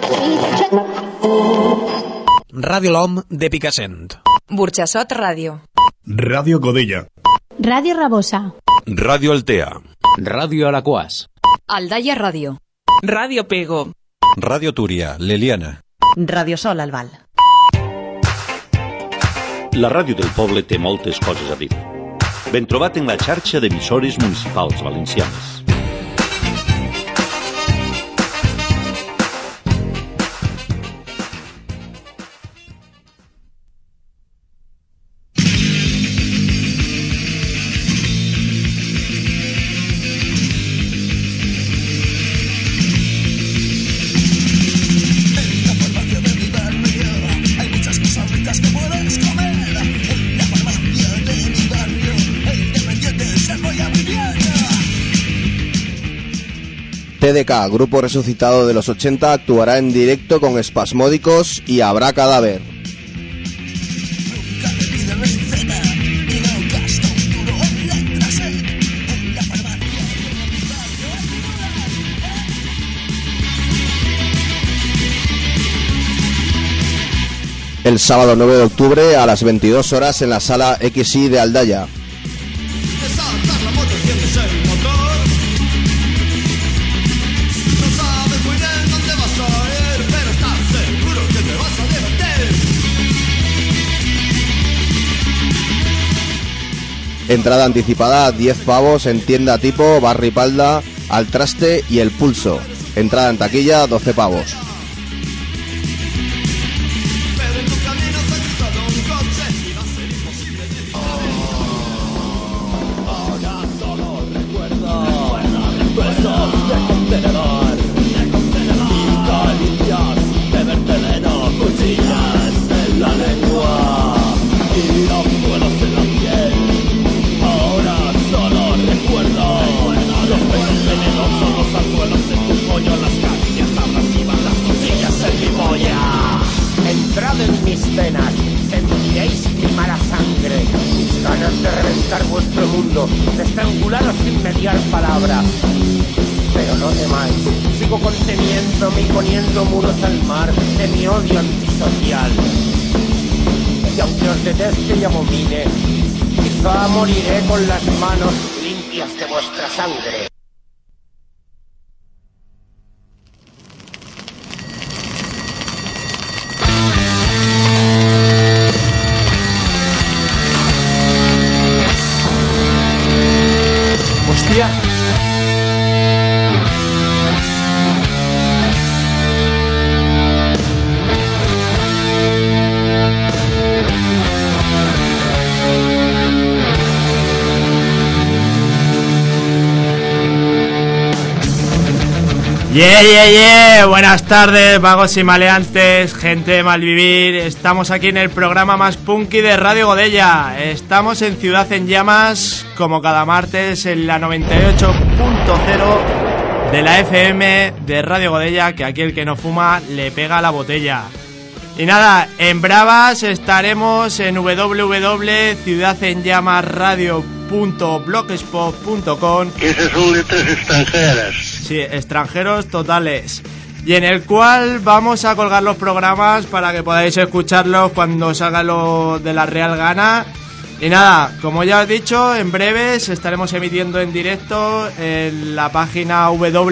Ràdio L'Om de Picassent. Burxassot Ràdio. Ràdio Godella. Ràdio Rabosa. Ràdio Altea. Ràdio Alaquàs. Aldaia Ràdio. Ràdio Pego. Ràdio Túria, l'Eliana. Ràdio Sol Albal. La ràdio del poble té moltes coses a dir. Ben trobat en la xarxa d'emissores municipals valencianes. TDK, grupo resucitado de los 80, actuará en directo con Espasmódicos y Habrá Cadáver. El sábado 9 de octubre a las 22 horas en la sala XI de Aldaya. Entrada anticipada 10 pavos en tienda tipo Barripalda, Al Traste y El Pulso. Entrada en taquilla 12 pavos. Sentiréis mi mala sangre, mis ganas de reventar vuestro mundo, de estrangularos sin mediar palabra. Pero no temáis, sigo conteniéndome y poniendo muros al mar de mi odio antisocial. Y aunque os deteste y abomine, quizá moriré con las manos limpias de vuestra sangre. Hostia. Yeah. Buenas tardes, vagos y maleantes, gente de Malvivir. Estamos aquí en el programa más punky de Radio Godella. Estamos en Ciudad en Llamas, como cada martes, en la 98.0 de la FM de Radio Godella, que aquí el que no fuma le pega la botella. Y nada, en Bravas estaremos en www.ciudadenllamasradio.blogspot.com. Esas son letras extranjeras. Sí, extranjeros totales. Y en el cual vamos a colgar los programas para que podáis escucharlos cuando salga lo de la Real Gana. Y nada, como ya os he dicho, en breves estaremos emitiendo en directo en la página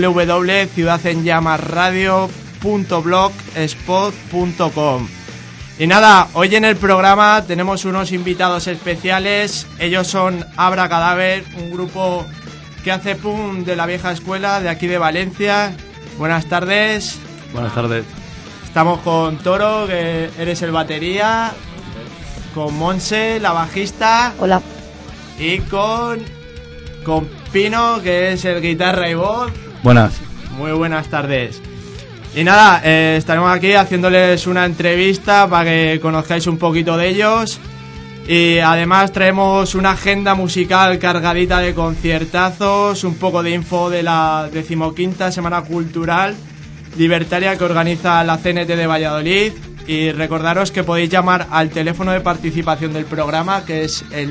www.ciudadenllamasradio.blogspot.com. Y nada, hoy en el programa tenemos unos invitados especiales. Ellos son Habrá Cadáver, un grupo que hace punk de la vieja escuela de aquí de Valencia. Buenas tardes. Buenas tardes. Estamos con Toro, que eres el batería, con Monse, la bajista. Hola. Y con Pino, que es el guitarra y voz. Buenas. Muy buenas tardes. Y nada, estaremos aquí haciéndoles una entrevista para que conozcáis un poquito de ellos. Y además traemos una agenda musical cargadita de conciertazos, un poco de info de la 15ª Semana Cultural Libertaria que organiza la CNT de Valladolid. Y recordaros que podéis llamar al teléfono de participación del programa, que es el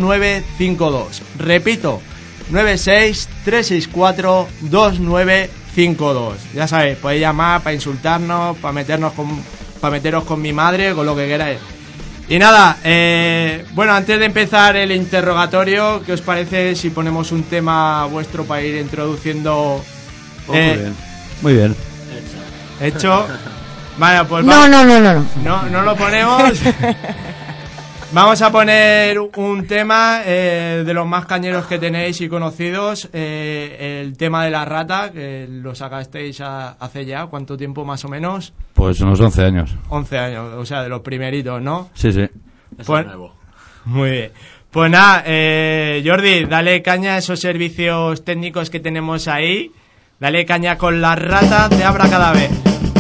96-364-2952. Repito, 96-364-2952. 5-2. Ya sabéis, podéis llamar para insultarnos, para meteros con mi madre, con lo que queráis. Y nada, bueno, antes de empezar el interrogatorio, ¿qué os parece si ponemos un tema vuestro para ir introduciendo? Muy bien. Hecho. Vale, pues No lo ponemos. Vamos a poner un tema de los más cañeros que tenéis y conocidos, el tema de la rata, que lo sacasteis hace ya, ¿cuánto tiempo más o menos? Pues unos 11 años. 11 años, o sea, de los primeritos, ¿no? Sí. Pues, muy bien. Pues nada, Jordi, dale caña a esos servicios técnicos que tenemos ahí. Dale caña con la rata de Abracadaver.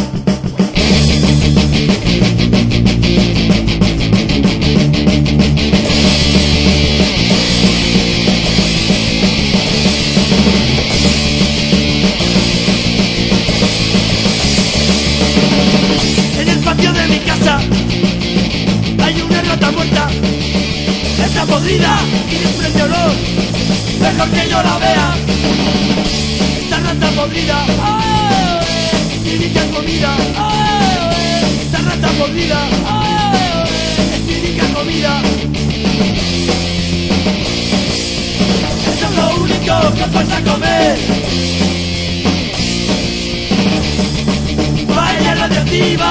En el patio de mi casa hay una rata muerta. Está podrida y desprende olor. Mejor que yo la vea. Esta rata podrida, cínica comida. Esta rata podrida, cínica comida. Eso es lo único que falta comer. Vaya radioactiva.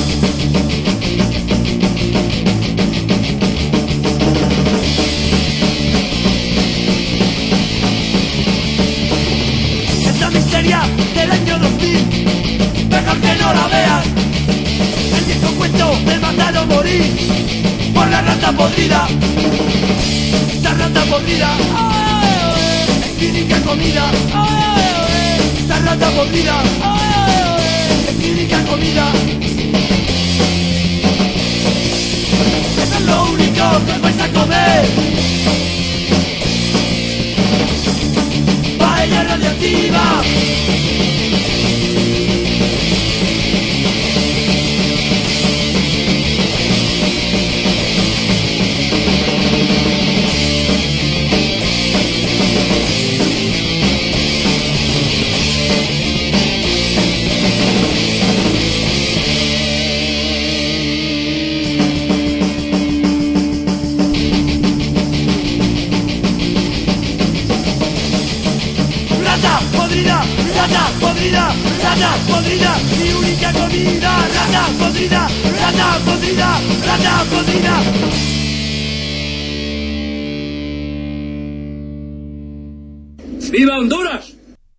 Esta miseria del año 2000, mejor que no la veas. El viejo cuento de matar o morir por la rata podrida. Esta rata podrida, es cínica comida. Esta rata podrida, es cínica comida. Eso es lo único que vais a comer. Paella radioactiva. Rata podrida, rata podrida, mi única comida. Rata podrida, rata podrida, rata podrida. ¡Viva Honduras!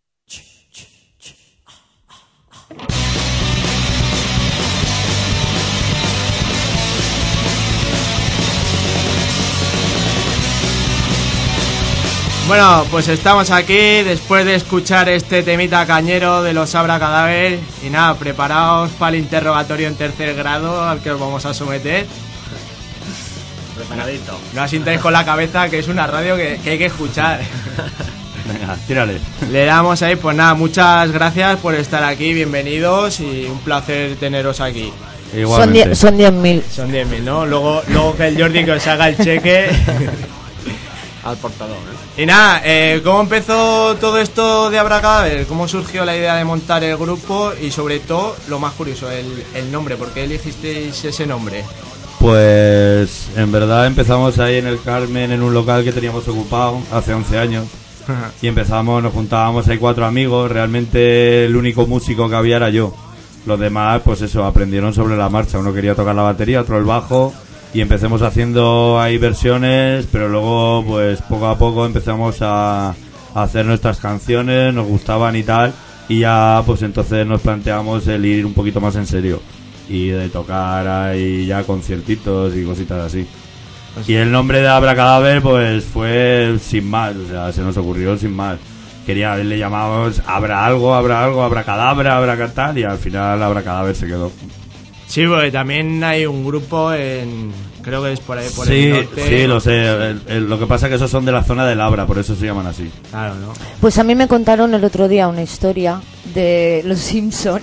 Bueno, pues estamos aquí después de escuchar este temita cañero de los Abracadaver. Y nada, preparaos para el interrogatorio en tercer grado al que os vamos a someter. Preparadito. No asintáis con la cabeza, que es una radio que hay que escuchar. Venga, tírale. Le damos ahí, pues nada, muchas gracias por estar aquí, bienvenidos y un placer teneros aquí. Igualmente. Son 10.000. Son 10.000, ¿no? Luego que el Jordi que os haga el cheque. Al portador, ¿eh? Y nada, ¿cómo empezó todo esto de Abracadaver? ¿Cómo surgió la idea de montar el grupo? Y sobre todo, lo más curioso, el nombre. ¿Por qué elegisteis ese nombre? Pues en verdad empezamos ahí en el Carmen, en un local que teníamos ocupado hace 11 años. Y nos juntábamos ahí 4 amigos. Realmente el único músico que había era yo. Los demás, pues eso, aprendieron sobre la marcha. Uno quería tocar la batería, otro el bajo. Y empecemos haciendo ahí versiones, pero luego pues poco a poco empezamos a hacer nuestras canciones, nos gustaban y tal, y ya pues entonces nos planteamos el ir un poquito más en serio y de tocar ahí ya conciertitos y cositas así. Y el nombre de Abracadaver pues fue sin más, o sea, se nos ocurrió sin más. Le llamábamos Abra algo, Abracadabra, Abracatal, y al final Abracadaver se quedó. Sí, porque también hay un grupo creo que es por ahí, por el norte. Sí, lo sé. Lo que pasa es que esos son de la zona del Abra, por eso se llaman así. Claro, ¿no? Pues a mí me contaron el otro día una historia de los Simpson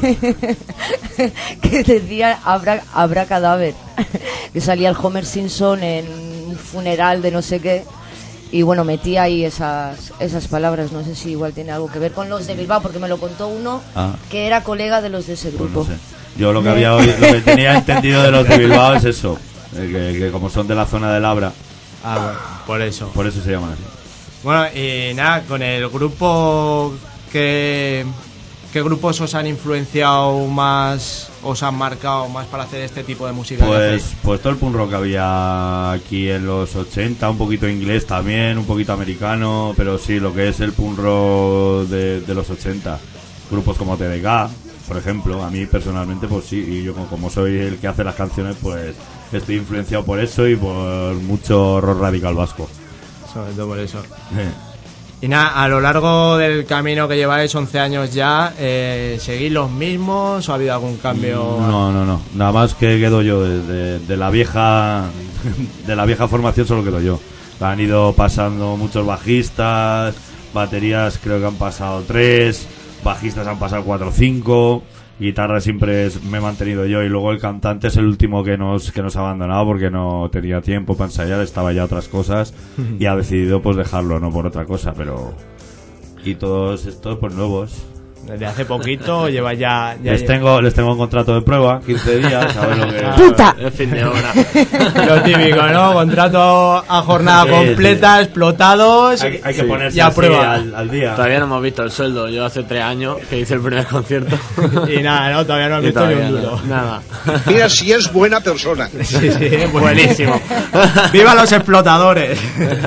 que decía Abracadaver, que salía el Homer Simpson en un funeral de no sé qué Y bueno, metí ahí esas palabras, no sé si igual tiene algo que ver con los de Bilbao, porque me lo contó uno que era colega de los de ese grupo. Pues no sé. Yo lo que tenía entendido de los de Bilbao es eso, que como son de la zona de Labra, bueno, por eso se llaman así. Bueno, y nada, con el grupo, ¿qué grupos os han influenciado más, os han marcado más para hacer este tipo de música? Pues todo el punk rock que había aquí en los 80, un poquito inglés también, un poquito americano, pero sí, lo que es el punk rock de los 80. Grupos como TDK, por ejemplo, a mí personalmente pues sí, y yo como soy el que hace las canciones, pues estoy influenciado por eso y por mucho rock radical vasco. Sobre todo por eso. Y nada, a lo largo del camino que lleváis 11 años ya, ¿seguís los mismos o ha habido algún cambio? No, nada más que quedo yo de la vieja formación, solo quedo yo. Han ido pasando muchos bajistas, baterías creo que han pasado 3, bajistas han pasado 4 o 5, guitarra siempre me he mantenido yo, y luego el cantante es el último que nos ha abandonado porque no tenía tiempo para ensayar, estaba ya otras cosas y ha decidido pues dejarlo, no por otra cosa, pero... Y todos estos pues nuevos. Desde hace poquito lleva ya les tengo un contrato de prueba, 15 días, a ver lo que... ¡Puta! El fin de hora. Lo típico, ¿no? Contrato a jornada completa, explotados. Hay que ponerse y a prueba al día. Todavía no hemos visto el sueldo. Yo hace 3 años que hice el primer concierto. Y nada, no, todavía no has visto ni un duro. Nada. Mira si es buena persona. Sí, buenísimo. ¡Viva los explotadores!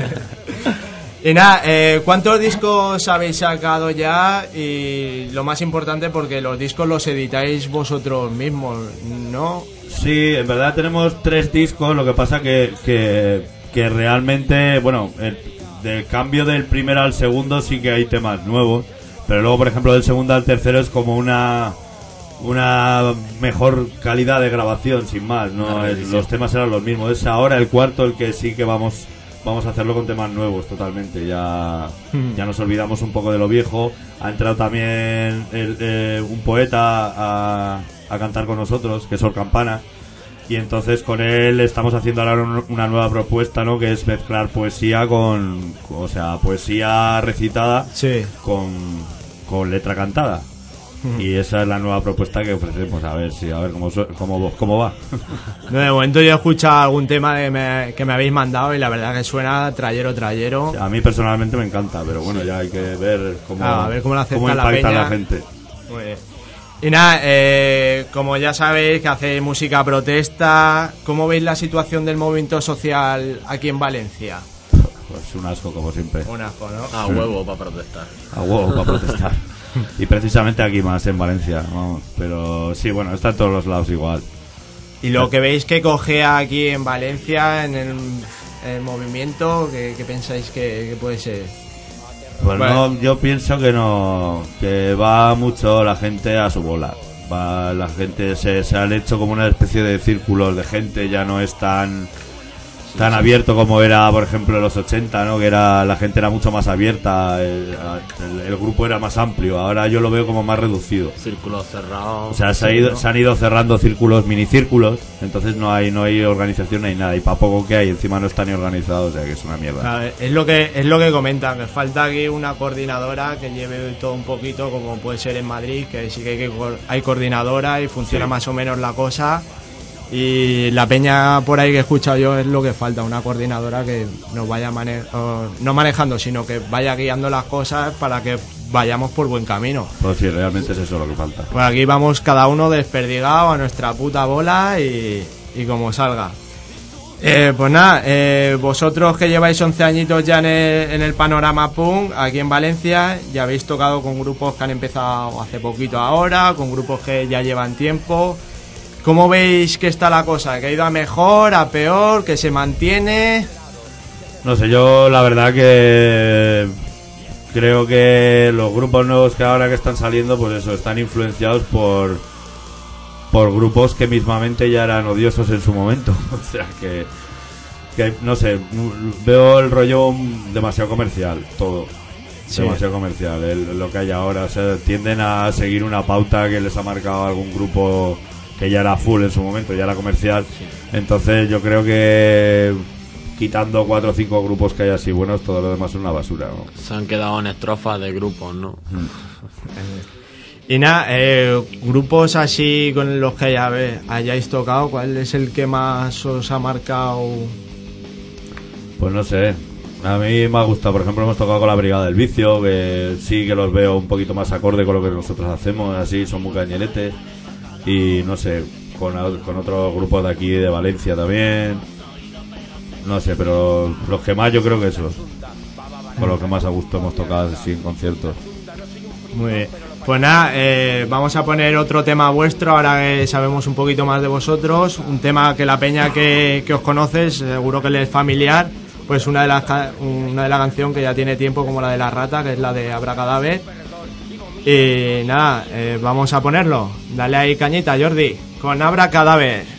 Y nada, ¿cuántos discos habéis sacado ya? Y lo más importante, porque los discos los editáis vosotros mismos, ¿no? Sí, en verdad tenemos 3 discos, lo que pasa que realmente, bueno, del cambio del primero al segundo sí que hay temas nuevos, pero luego, por ejemplo, del segundo al tercero es como una mejor calidad de grabación, sin más, ¿no? Los temas eran los mismos. Es ahora el cuarto el que sí que vamos a hacerlo con temas nuevos totalmente. Ya nos olvidamos un poco de lo viejo. Ha entrado también un poeta a cantar con nosotros, que es Sor Campana, y entonces con él estamos haciendo ahora una nueva propuesta, ¿no? Que es mezclar poesía poesía recitada con letra cantada. Y esa es la nueva propuesta que ofrecemos, a ver cómo va. De momento yo he escuchado algún tema que me habéis mandado y la verdad que suena trayero. A mí personalmente me encanta, pero bueno, ya hay que ver cómo lo impacta la gente. Muy bien. Y nada, como ya sabéis que hacéis música protesta, ¿cómo veis la situación del movimiento social aquí en Valencia? Pues un asco, como siempre. Un asco, ¿no? A huevo para protestar. A huevo para protestar. Y precisamente aquí más, en Valencia, vamos. Pero sí, bueno, está en todos los lados igual. ¿Y lo que veis que cogea aquí en Valencia, en el movimiento, qué pensáis que puede ser? Pues bueno, no, yo pienso que va mucho la gente a su bola. La gente se han hecho como una especie de círculos de gente, ya no es tan abierto como era, por ejemplo, en los 80, ¿no? Que la gente era mucho más abierta, el grupo era más amplio. Ahora yo lo veo como más reducido. Círculos cerrados. O sea, se han ido cerrando círculos, minicírculos, entonces no hay organización, no hay nada, y para poco que hay, encima no está ni organizado, o sea que es una mierda. Es lo que comentan, que falta aquí una coordinadora que lleve todo un poquito, como puede ser en Madrid, que sí que hay coordinadora y funciona más o menos la cosa. Y la peña por ahí que he escuchado yo es lo que falta, una coordinadora que nos vaya no manejando, sino que vaya guiando las cosas para que vayamos por buen camino. Pues sí, realmente es eso lo que falta. Pues aquí vamos cada uno desperdigado a nuestra puta bola y como salga. Pues nada, vosotros que lleváis 11 añitos ya en el panorama punk aquí en Valencia, ya habéis tocado con grupos que han empezado hace poquito ahora, con grupos que ya llevan tiempo. ¿Cómo veis que está la cosa? ¿Que ha ido a mejor, a peor, que se mantiene? No sé, yo la verdad que creo que los grupos nuevos que ahora que están saliendo, pues eso, están influenciados por grupos que mismamente ya eran odiosos en su momento. O sea que no sé, veo el rollo demasiado comercial, todo. Sí. Demasiado comercial, lo que hay ahora. O sea, tienden a seguir una pauta que les ha marcado algún grupo que ya era full en su momento, ya era comercial. Sí. Entonces yo creo que quitando 4 o 5 grupos que hay así buenos, todo lo demás es una basura, ¿no? Se han quedado en estrofas de grupos, ¿no? Y nada, grupos así con los que hayáis tocado, ¿cuál es el que más os ha marcado? Pues no sé, a mí me ha gustado, por ejemplo hemos tocado con la Brigada del Vicio, que sí que los veo un poquito más acorde con lo que nosotros hacemos, así son muy cañeretes. Y no sé, con otros grupos de aquí de Valencia también, no sé, pero los que más yo creo que esos, con los que más a gusto hemos tocado así en conciertos. Muy bien. Pues nada, vamos a poner otro tema vuestro, ahora que sabemos un poquito más de vosotros. Un tema que la peña que os conoce seguro que le es familiar. Pues una de las canciones que ya tiene tiempo, como la de La Rata, que es la de Abracadaver. Y nada, vamos a ponerlo. Dale ahí cañita, Jordi, con Abracadaver.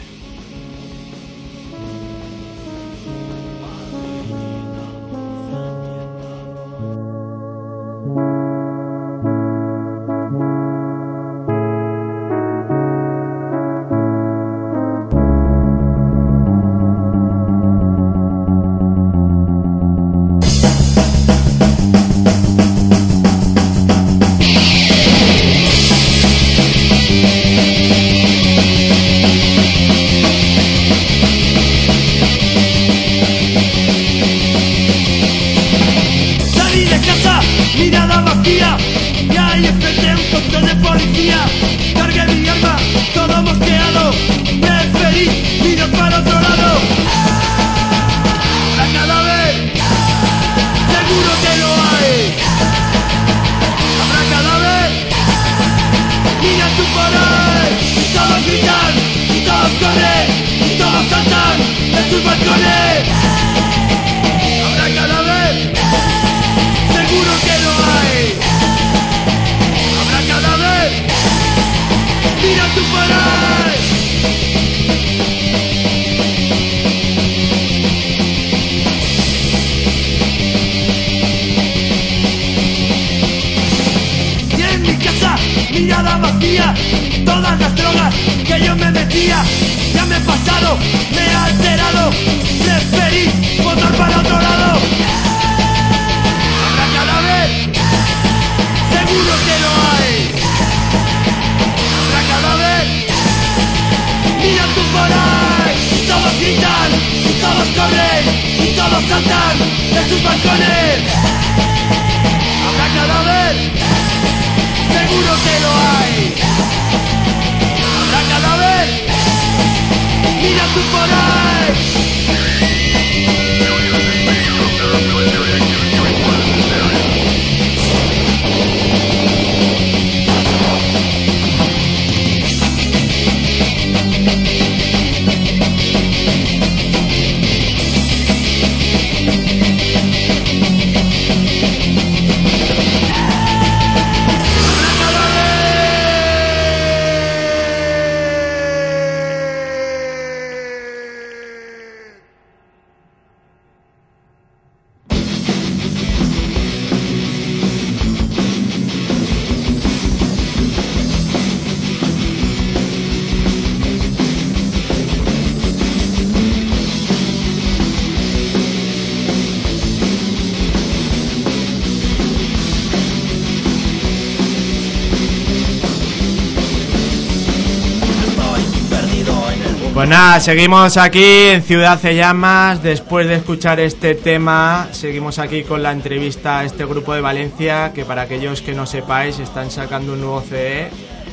Pues nada, seguimos aquí en Ciudad de Llamas. Después de escuchar este tema, seguimos aquí con la entrevista a este grupo de Valencia, que para aquellos que no sepáis, están sacando un nuevo CD.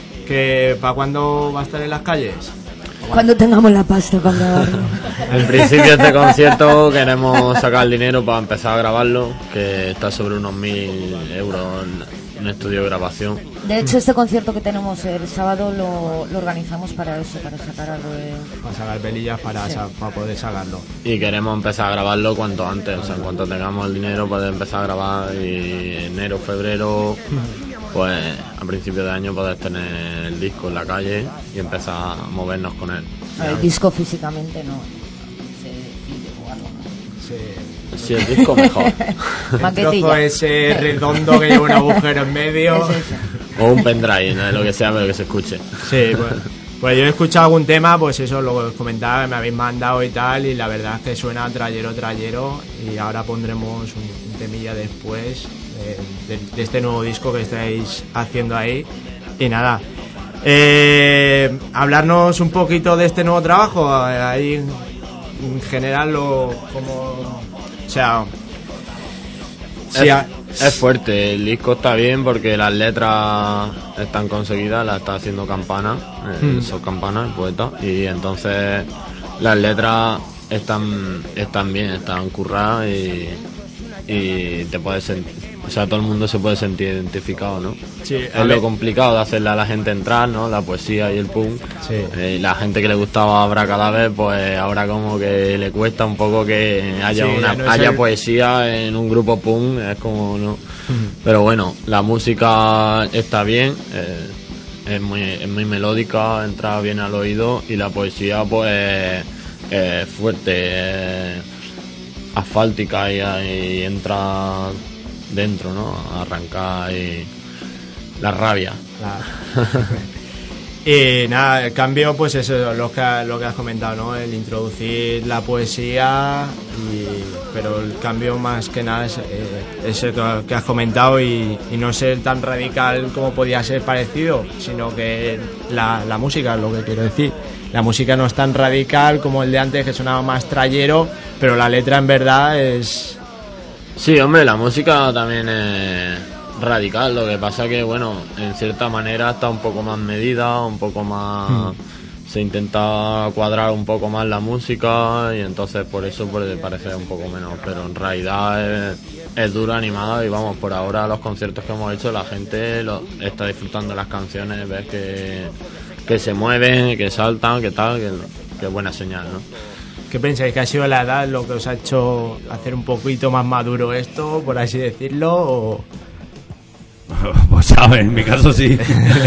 Que ¿para cuándo va a estar en las calles? Cuando tengamos la pasta para grabarlo. En principio este concierto queremos sacar el dinero para empezar a grabarlo, que está sobre unos 1.000 euros en estudio de grabación. De hecho, este concierto que tenemos el sábado lo organizamos para eso, para sacar algo de... Para sacar pelillas para poder sacarlo. Y queremos empezar a grabarlo cuanto antes, o sea, en cuanto tengamos el dinero poder empezar a grabar, y enero, febrero, pues a principio de año poder tener el disco en la calle y empezar a movernos con él. El disco físicamente no. Sí, el disco mejor. El trozo ese redondo que lleva un agujero en medio. O un pendrive, ¿no? Lo que sea, pero que se escuche. Sí, bueno. Pues yo he escuchado algún tema, pues eso, lo que os comentaba, que me habéis mandado y tal, y la verdad es que suena trayero, y ahora pondremos un temilla después de este nuevo disco que estáis haciendo ahí. Y nada, hablarnos un poquito de este nuevo trabajo, ahí en general, como... O sea... Es fuerte, el disco está bien porque las letras están conseguidas, las está haciendo Campana, Sol Campana, el poeta, y entonces las letras están bien, están curradas y te puedes sentir, o sea, todo el mundo se puede sentir identificado, ¿no? Sí, es lo complicado de hacerle a la gente entrar, ¿no? La poesía y el punk. Sí. La gente que le gustaba Abracadabra, pues ahora como que le cuesta un poco que haya poesía en un grupo punk, es como no. Pero bueno, la música está bien, es muy melódica, entra bien al oído, y la poesía pues es fuerte, asfáltica y entra dentro, ¿no? Arrancar y la rabia. Y nada, el cambio, pues eso, lo que has comentado, ¿no? El introducir la poesía, pero el cambio más que nada es eso que has comentado, y no ser tan radical como podía ser parecido, sino que la música, es lo que quiero decir. La música no es tan radical como el de antes, que sonaba más trayero, pero la letra en verdad es... Sí, hombre, la música también es radical, lo que pasa que, bueno, en cierta manera está un poco más medida, un poco más... Se intenta cuadrar un poco más la música, y entonces por eso puede parecer un poco menos, pero en realidad es dura, animada, y vamos, por ahora los conciertos que hemos hecho, la gente está disfrutando las canciones, ves que se mueven, que saltan, que tal, que buena señal, ¿no? ¿Qué pensáis? ¿Que ha sido la edad lo que os ha hecho hacer un poquito más maduro esto, por así decirlo? ¿O? Pues sabes, en mi caso sí.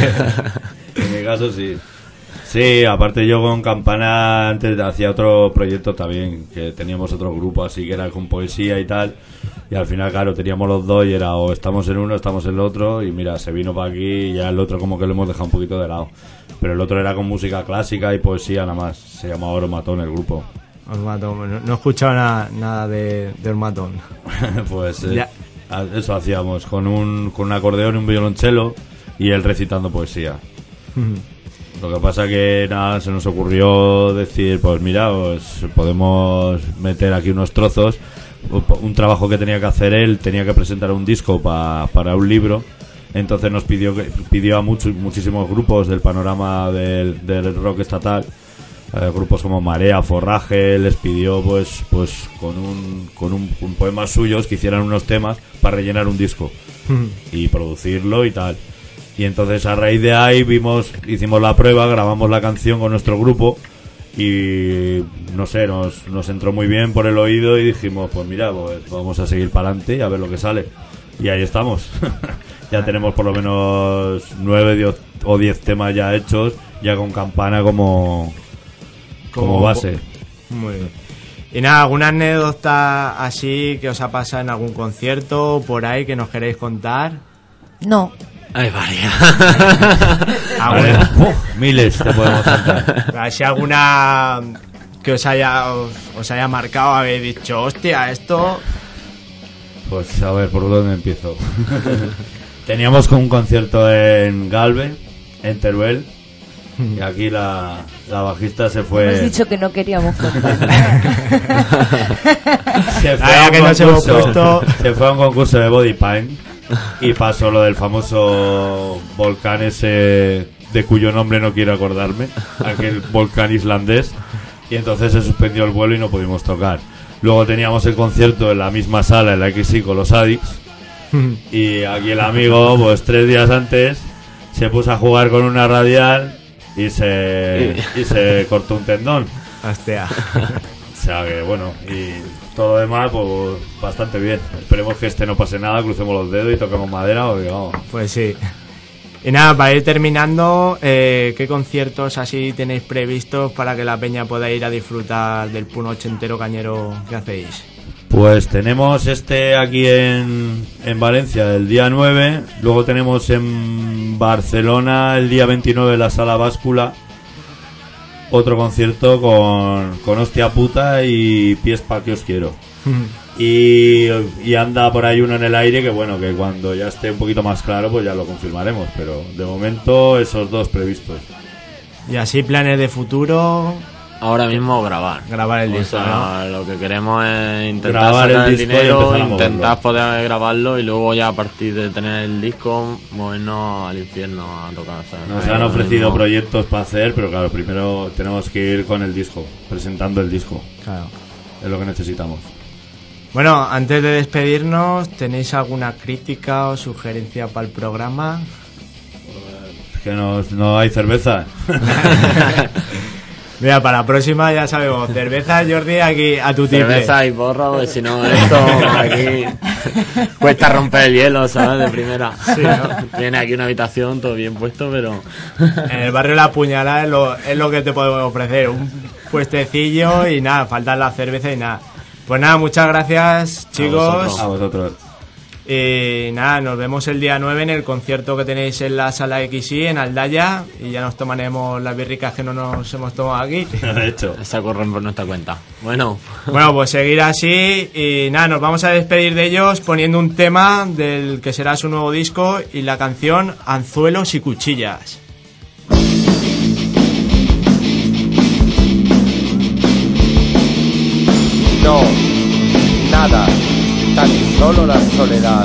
En mi caso sí. Sí, aparte yo con Campana antes hacía otro proyecto también, que teníamos otro grupo así que era con poesía y tal, y al final claro teníamos los dos y era o estamos en uno, estamos en el otro, y mira, se vino para aquí y ya el otro como que lo hemos dejado un poquito de lado, pero el otro era con música clásica y poesía nada más, se llamaba Oromatón el grupo. Oromatón, no he escuchado nada de Oromatón. Pues eso hacíamos, con un acordeón y un violonchelo, y él recitando poesía. Lo que pasa que nada, se nos ocurrió decir, pues mira, pues podemos meter aquí unos trozos. Un trabajo que tenía que hacer él, tenía que presentar un disco para un libro. Entonces nos pidió a muchísimos grupos del panorama del rock estatal, grupos como Marea, Forraje, les pidió pues con un poemas suyos que hicieran unos temas para rellenar un disco y producirlo y tal. Y entonces a raíz de ahí hicimos la prueba, grabamos la canción con nuestro grupo y no sé, nos entró muy bien por el oído y dijimos, pues mira, pues vamos a seguir para adelante y a ver lo que sale. Y ahí estamos. Ya tenemos por lo menos 9 o 10 temas ya hechos, ya con Campana como base. Muy bien. Y nada, ¿alguna anécdota así que os ha pasado en algún concierto por ahí que nos queréis contar? No. Hay varias. Miles te podemos contar. Así alguna que os haya marcado, habéis dicho, hostia, esto... Pues a ver, ¿por dónde empiezo? Teníamos con un concierto en Galve, en Teruel, y aquí la bajista se fue... Hemos dicho que no queríamos contar. Se fue a un concurso de body paint y pasó lo del famoso volcán ese de cuyo nombre no quiero acordarme, aquel volcán islandés, y entonces se suspendió el vuelo y no pudimos tocar. Luego teníamos el concierto en la misma sala, en la XY con los Addicts, y aquí el amigo, pues 3 días antes, se puso a jugar con una radial y se cortó un tendón. Hostia. O sea que bueno, y todo lo demás, pues bastante bien. Esperemos que no pase nada, crucemos los dedos y toquemos madera, porque vamos. Pues sí. Y nada, para ir terminando, ¿qué conciertos así tenéis previstos para que la peña pueda ir a disfrutar del punk ochentero cañero que hacéis? Pues tenemos aquí en Valencia el día 9, luego tenemos en Barcelona el día 29 la Sala Báscula, otro concierto con Hostia Puta y Pies Pa' Que Os Quiero. Y anda por ahí uno en el aire que bueno, que cuando ya esté un poquito más claro pues ya lo confirmaremos, pero de momento esos dos previstos. Y así planes de futuro. Ahora mismo grabar el disco, o sea, ¿no? Lo que queremos es intentar grabar sacar el dinero, intentar poder grabarlo y luego ya a partir de tener el disco movernos al infierno a tocar, ¿sabes? Nos han ofrecido proyectos para hacer, pero claro, primero tenemos que ir con el disco, presentando el disco. Claro. Es lo que necesitamos. Bueno, antes de despedirnos, ¿tenéis alguna crítica o sugerencia para el programa? Es que no hay cerveza. Mira, para la próxima ya sabemos, cerveza, Jordi, aquí a tu tiple. Cerveza y porro, porque si no esto aquí cuesta romper el hielo, ¿sabes? De primera. Sí, ¿no? Tiene aquí una habitación, todo bien puesto, pero... En el barrio La Puñalada es lo que te podemos ofrecer, un puestecillo y nada, falta la cerveza y nada. Pues nada, muchas gracias, chicos. A vosotros. Y nada, nos vemos el día 9 en el concierto que tenéis en la Sala XY, en Aldaya, y ya nos tomaremos las birricas que no nos hemos tomado aquí. De hecho. Esa corren por nuestra cuenta. Bueno, pues seguir así y nada, nos vamos a despedir de ellos poniendo un tema del que será su nuevo disco y la canción Anzuelos y Cuchillas. No, nada, tan solo la soledad.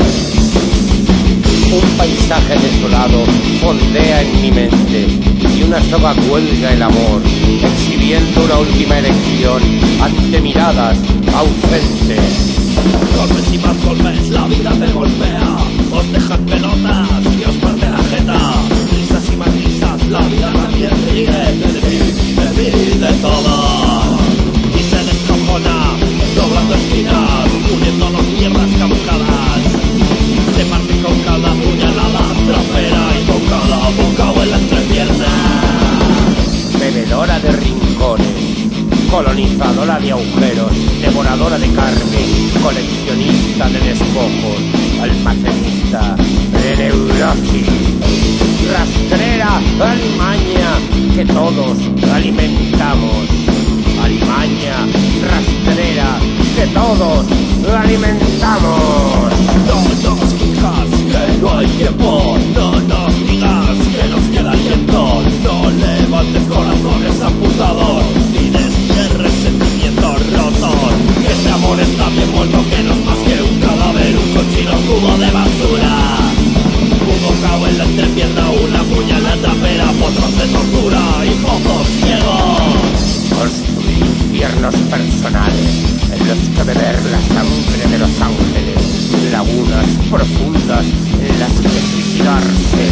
Un paisaje desolado fondea en mi mente y una soga cuelga el amor, exhibiendo una última elección ante miradas ausentes. Golpes y más golpes, la vida te golpea, os dejan pelotas y os parte la jeta. Risas y más risas, la vida también ríe de mí, de todo. Y se descojona, doblando esquinas, uniéndonos mierdas caducadas. Se parte con cada puñalada trapera y con cada bocado en la entrepierna. Bebedora de rincones, colonizadora de agujeros, devoradora de carne, coleccionista de despojos, almacenista de neurosis, rastrera, alimaña que todos alimentamos. Alimaña, rastrera, que todos alimentamos. No nos digas que no hay tiempo, no nos digas que nos queda aliento. No levantes corazones amputados, ni destierres sentimientos rotos. Ese amor está bien muerto, que no es más que un cadáver, un cochino cubo de basura. Un bocado en la entrepierna, una puñalada trapera, potros de tortura y pozos ciegos. Construir infiernos personales en los que beber la sangre de los ángeles, lagunas profundas en las que suicidarse,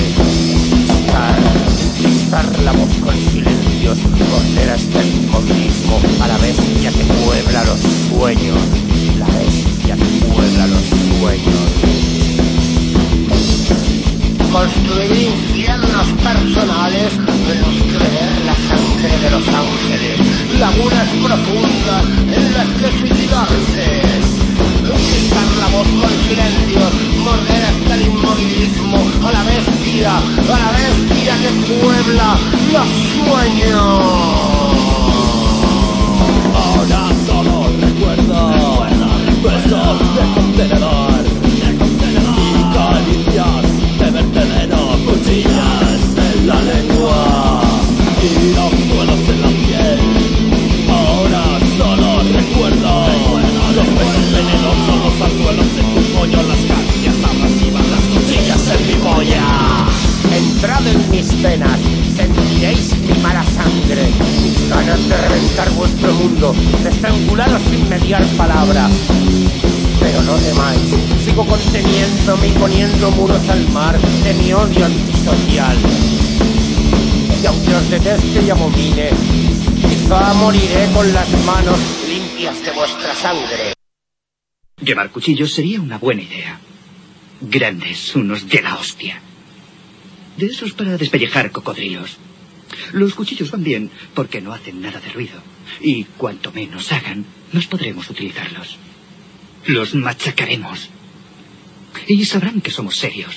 pisar la voz con silencios, morder hasta el inmovilismo a la bestia que puebla los sueños, la bestia que puebla los sueños. Construir infiernos personales en los que beber la sangre de los ángeles, lagunas profundas en las que suicidarse, pisar la voz con silencios, morder hasta el inmovilismo a la bestia que puebla los sueños. Ahora solo recuerdo besos de contenedor y caricias de vertedero, cuchillas en la lengua y anzuelos en la piel. Ahora solo recuerdo los besos venenosos, los anzuelos en tu pollo, las caricias abrasivas, las cuchillas en mi polla. Entrad en mis venas, sentiréis mi mala sangre, mis ganas de reventar vuestro mundo, de estrangularos sin mediar palabra. Pero no temáis, sigo conteniéndome y poniendo muros al mar de mi odio antisocial. Y aunque os deteste y abomine, quizá moriré con las manos limpias de vuestra sangre. Llevar cuchillos sería una buena idea. Grandes, unos de la hostia. De esos para despellejar cocodrilos. Los cuchillos van bien porque no hacen nada de ruido. Y cuanto menos hagan, más podremos utilizarlos. Los machacaremos. Y sabrán que somos serios.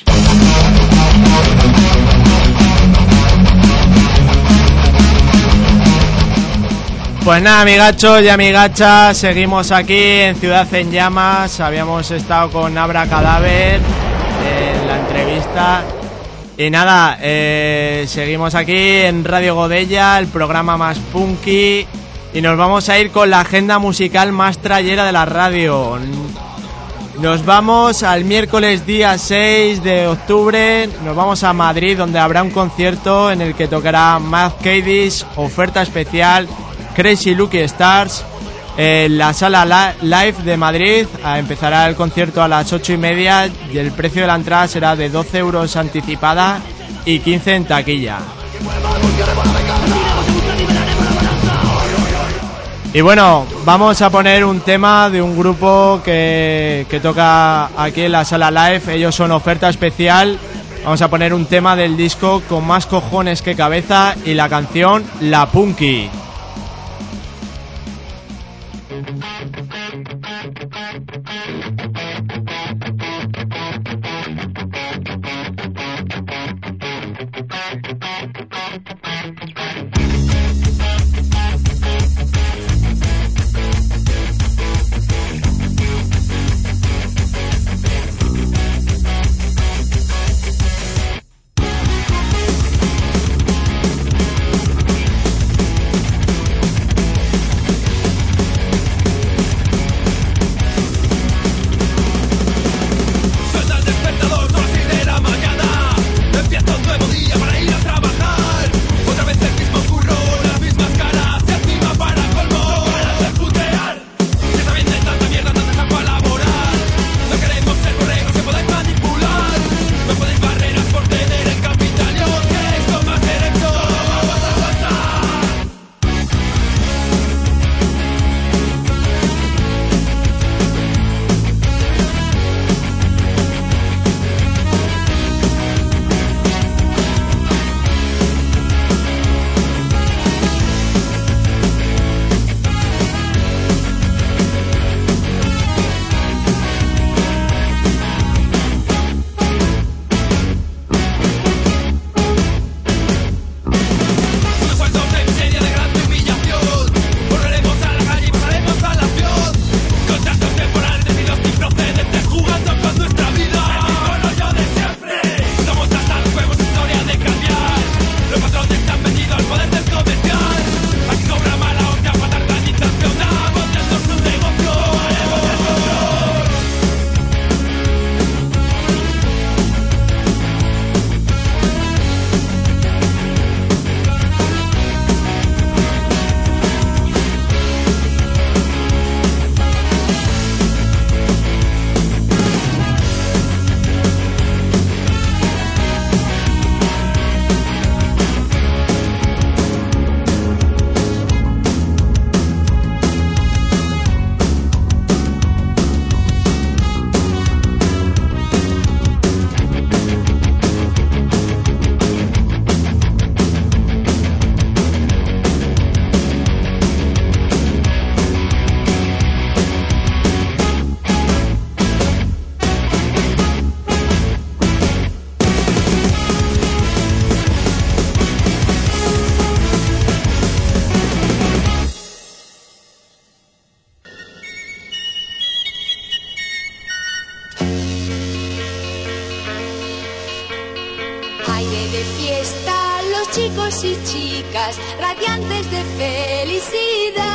Pues nada, amigachos y amigachas, seguimos aquí en Ciudad en Llamas. Habíamos estado con Abra Cadáver en la entrevista. Y nada, seguimos aquí en Radio Godella, el programa más punky. Y nos vamos a ir con la agenda musical más trayera de la radio. Nos vamos al miércoles día 6 de octubre. Nos vamos a Madrid, donde habrá un concierto en el que tocará Matt Cadiz, oferta especial, Crazy Lucky Stars, en la sala Live de Madrid. Empezará el concierto a las 8:30 y el precio de la entrada será de 12 euros anticipada y 15 en taquilla. Y bueno, vamos a poner un tema de un grupo que toca aquí en la sala Live. Ellos son Oferta Especial. Vamos a poner un tema del disco Con Más Cojones que Cabeza y la canción La Punky. chicos y chicas radiantes de felicidad.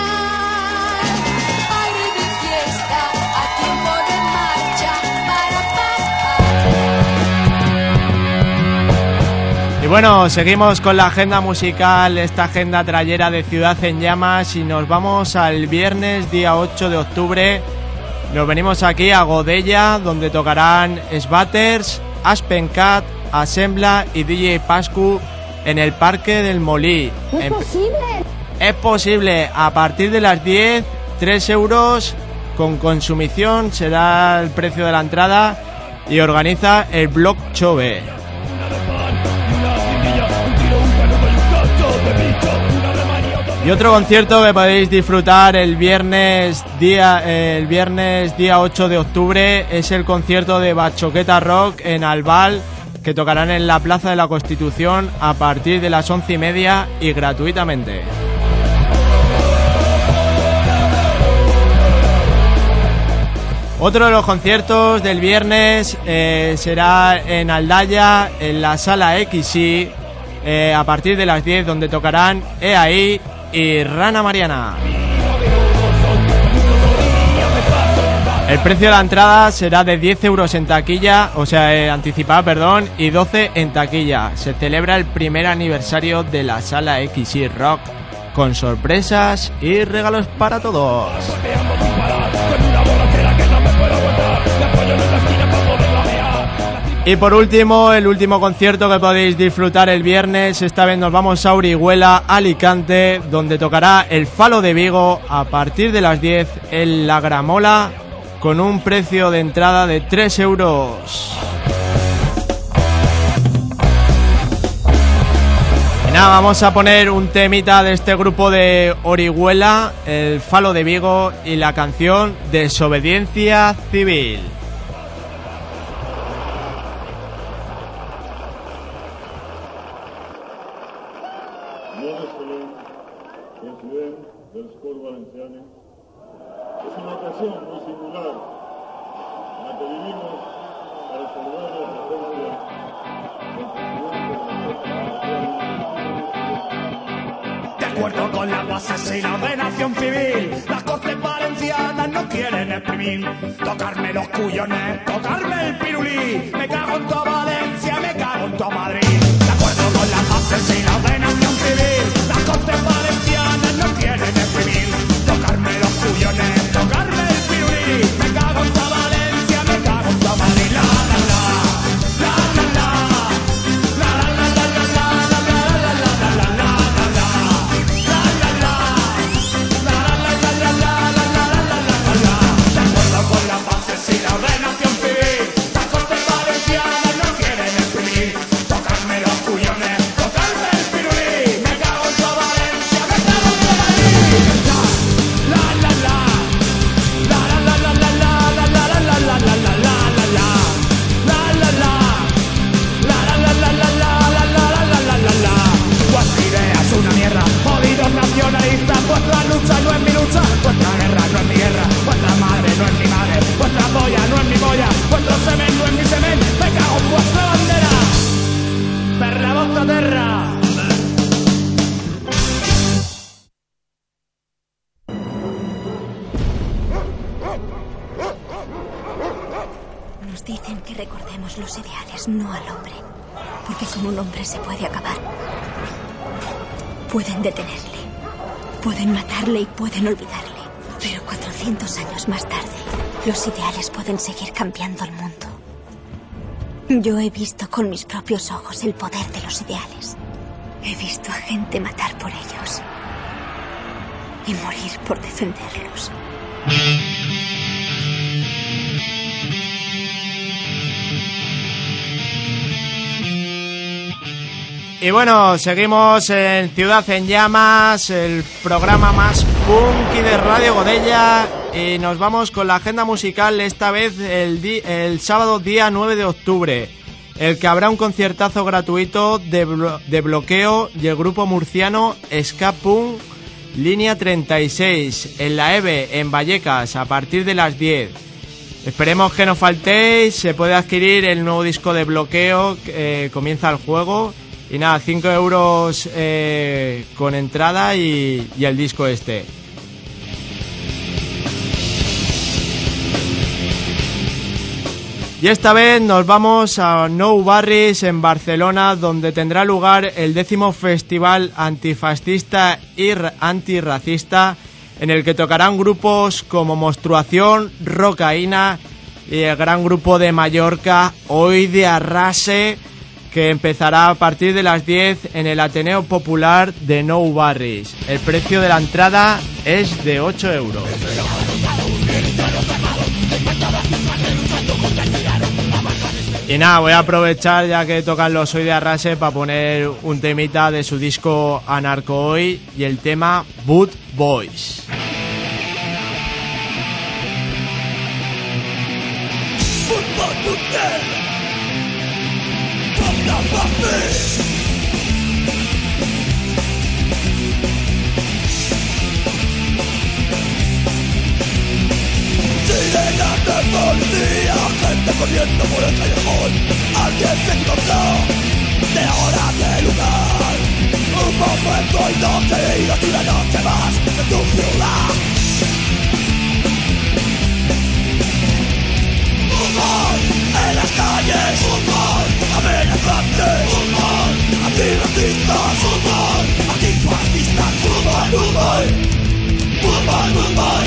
Aire de fiesta, a tiempo de marcha, para Y bueno, seguimos con la agenda musical, esta agenda trayera de Ciudad en Llamas, y nos vamos al viernes día 8 de octubre. Nos venimos aquí a Godella, donde tocarán Sbatters, Aspen Cat, Assembla y DJ Pascu en el Parque del Molí. ¿Es posible? Es posible, a partir de las 10, 3 euros con consumición será el precio de la entrada, y organiza el Blog Chove. Y otro concierto que podéis disfrutar el viernes día 8 de octubre es el concierto de Bachoqueta Rock en Albal, que tocarán en la Plaza de la Constitución a partir de las 11:30 y gratuitamente. Otro de los conciertos del viernes será en Aldaya, en la Sala XY, a partir de las 10, donde tocarán EAI y Rana Mariana. El precio de la entrada será de 10 euros en taquilla, o sea, anticipada, perdón, y 12 en taquilla. Se celebra el primer aniversario de la Sala XY Rock, con sorpresas y regalos para todos. Y por último, el último concierto que podéis disfrutar el viernes. Esta vez nos vamos a Orihuela, Alicante, donde tocará el Falo de Vigo a partir de las 10 en La Gramola, con un precio de entrada de 3 euros. Y nada, vamos a poner un temita de este grupo de Orihuela, el Falo de Vigo, y la canción Desobediencia Civil. Es una ocasión muy singular en la que vivimos para saludar la presencia del presidente De acuerdo con la asesina de Nación Civil, las Cortes Valencianas no quieren exprimir, tocarme los cuyones, tocarme el pirulí, me cago en toda Valencia, me cago en toda Madrid. De acuerdo con las asesinas de Nación Civil, las Cortes Valencianas no quieren exprimir, tocarme los cuyones, tocarme el pirulí, me cago en toda Valencia, me cago en toda Madrid. La la la, la la la, la la la la la la la la la la la. Nacionalistas, vuestra lucha no es mi lucha, vuestra guerra no es mi guerra, vuestra madre no es mi madre, vuestra polla no es mi polla, vuestro semen no es mi semen, me cago en vuestra bandera, per la vostra terra. Nos dicen que recordemos los ideales, no al hombre, porque con un hombre se puede acabar. Pueden detenerle, pueden matarle y pueden olvidarle. Pero 400 años más tarde, los ideales pueden seguir cambiando el mundo. Yo he visto con mis propios ojos el poder de los ideales. He visto a gente matar por ellos y morir por defenderlos. Y bueno, seguimos en Ciudad en Llamas, el programa más punky de Radio Godella, y nos vamos con la agenda musical, esta vez el sábado día 9 de octubre, el que habrá un conciertazo gratuito de Bloqueo y el grupo murciano Ska Punk Línea 36 en la EVE en Vallecas a partir de las 10. Esperemos que no faltéis, se puede adquirir el nuevo disco de Bloqueo, comienza el juego. Y nada, 5 euros con entrada y el disco este. Y esta vez nos vamos a Nou Barris en Barcelona, donde tendrá lugar el 10º Festival Antifascista y Antirracista, en el que tocarán grupos como Monstruación, Rocaína y el gran grupo de Mallorca, Hoy de Arrase, que empezará a partir de las 10 en el Ateneo Popular de Nou Barris. El precio de la entrada es de 8 euros. Y nada, voy a aprovechar ya que tocan los Hoy de Arrase para poner un temita de su disco Anarco Hoy y el tema Boot Boys. Si corriendo por el callejón. Alguien se equivocó de hora, de lugar. Un momento y 12 días y una noche más de tu ciudad. Fútbol en las calles, fútbol amenazante, fútbol antirracistas, fútbol antifascistas, fútbol, fútbol, fútbol, fútbol.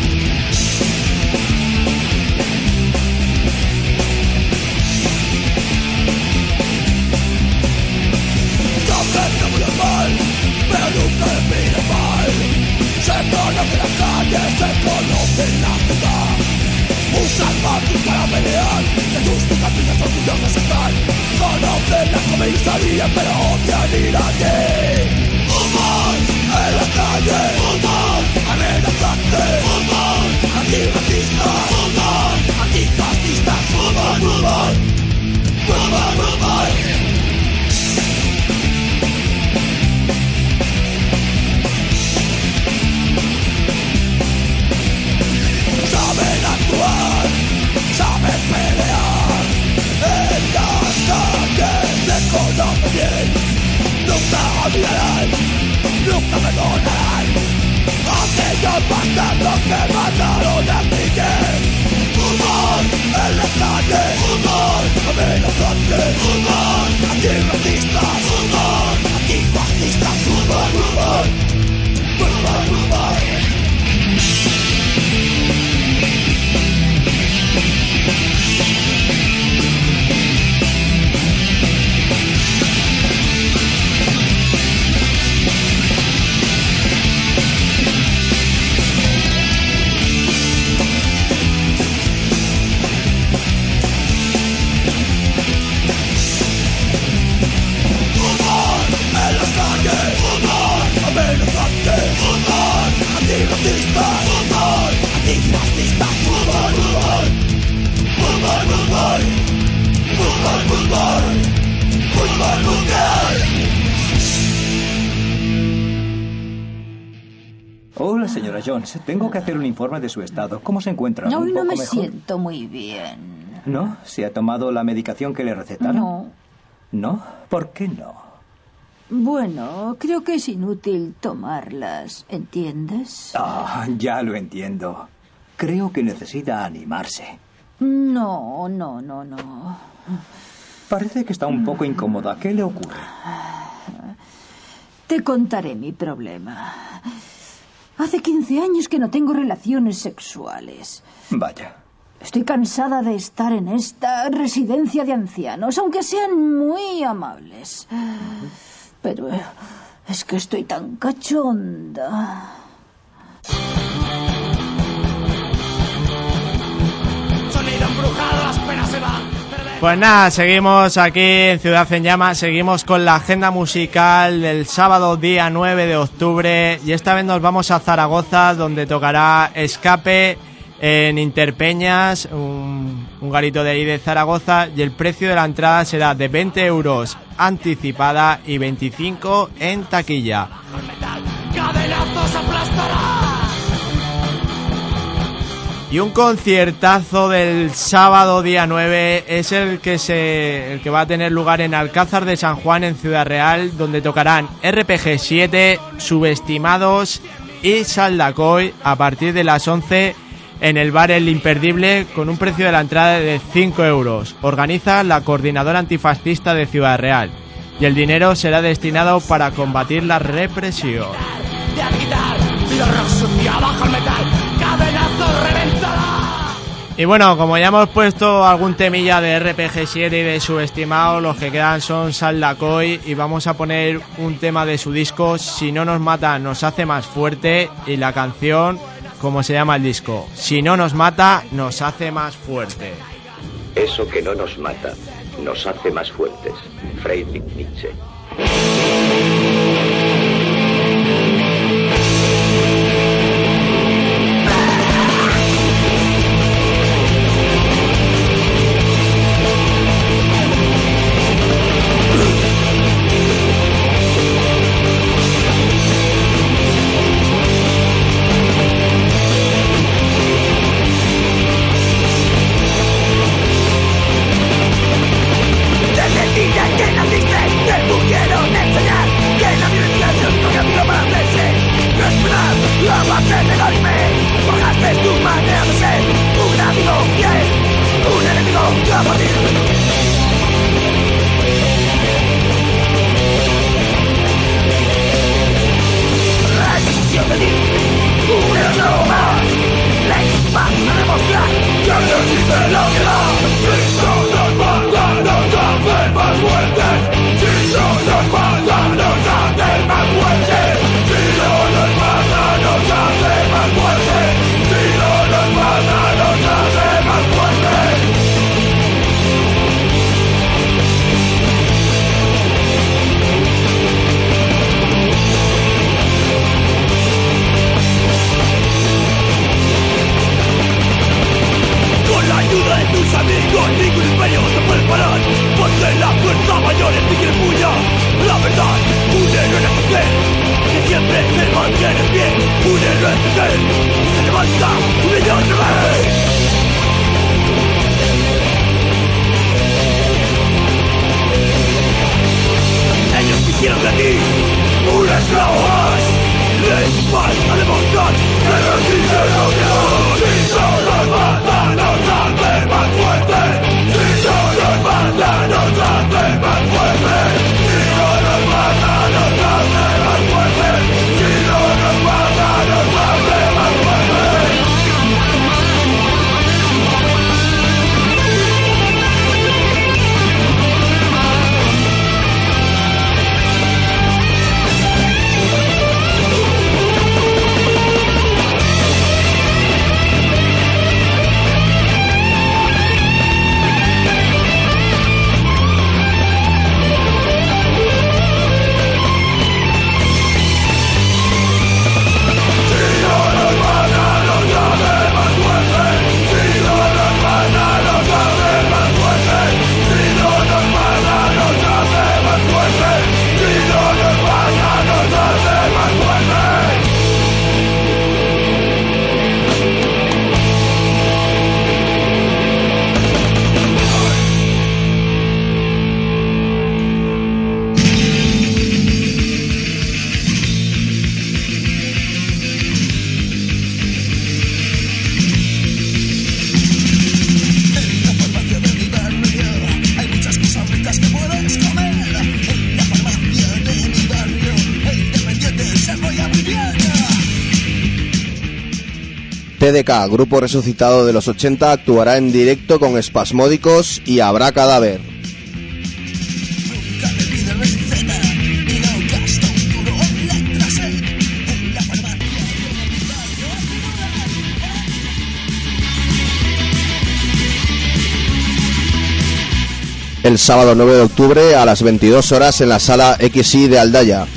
Está muy mal, pero nunca le pide mal. Se conoce las calles, se conoce la ciudad. Usan matus para pelear, que tus cicatrices orgullosas están. Conocen la comisaría, pero odian ir allí. Fútbol en la calle, fútbol amenazante, fútbol antirracistas, fútbol antifascistas, fútbol, fútbol, fútbol, fútbol. Saben pelear en las calles, se conocen bien. Nunca olvidarán, nunca perdonarán aquellos bastardos que mataron a Miguel. Fútbol en las calles, fútbol amenazante, fútbol antirracistas, fútbol antifascistas, fútbol, fútbol, fútbol, fútbol. Hola, señora Jones. Tengo que hacer un informe de su estado. ¿Cómo se encuentra? No, ¿Un no poco me mejor? siento muy bien. ¿No? ¿Se ha tomado la medicación que le recetaron? No. ¿No? ¿Por qué no? Bueno, creo que es inútil tomarlas, ¿entiendes? Ah, ya lo entiendo. Creo que necesita animarse. No. Parece que está un poco incómoda. ¿Qué le ocurre? Te contaré mi problema. Hace 15 años que no tengo relaciones sexuales. Vaya. Estoy cansada de estar en esta residencia de ancianos, aunque sean muy amables. Pero es que estoy tan cachonda. Sonido embrujado, las penas se van. Pues nada, seguimos aquí en Ciudad en Llamas, seguimos con la agenda musical del sábado día 9 de octubre y esta vez nos vamos a Zaragoza, donde tocará Escape en Interpeñas, un garito de ahí de Zaragoza, y el precio de la entrada será de 20 euros anticipada y 25 en taquilla. Cadenazos aplastará. Y un conciertazo del sábado día 9 es el que va a tener lugar en Alcázar de San Juan, en Ciudad Real, donde tocarán RPG 7, Subestimados y Saldacoy a partir de las 11 en el bar El Imperdible, con un precio de la entrada de 5 euros. Organiza la Coordinadora Antifascista de Ciudad Real y el dinero será destinado para combatir la represión. De agitar, los rostros y abajo el metal, cadenazo reventará. Y bueno, como ya hemos puesto algún temilla de RPG 7 y de Subestimado, los que quedan son Saldacoy, y vamos a poner un tema de su disco Si no nos mata nos hace más fuerte, y la canción, como se llama el disco, Si no nos mata nos hace más fuerte. Eso que no nos mata nos hace más fuertes. Friedrich Nietzsche. TDK, grupo resucitado de los 80, actuará en directo con Espasmódicos y Habrá Cadáver. El sábado 9 de octubre a las 22 horas en la sala XI de Aldaya.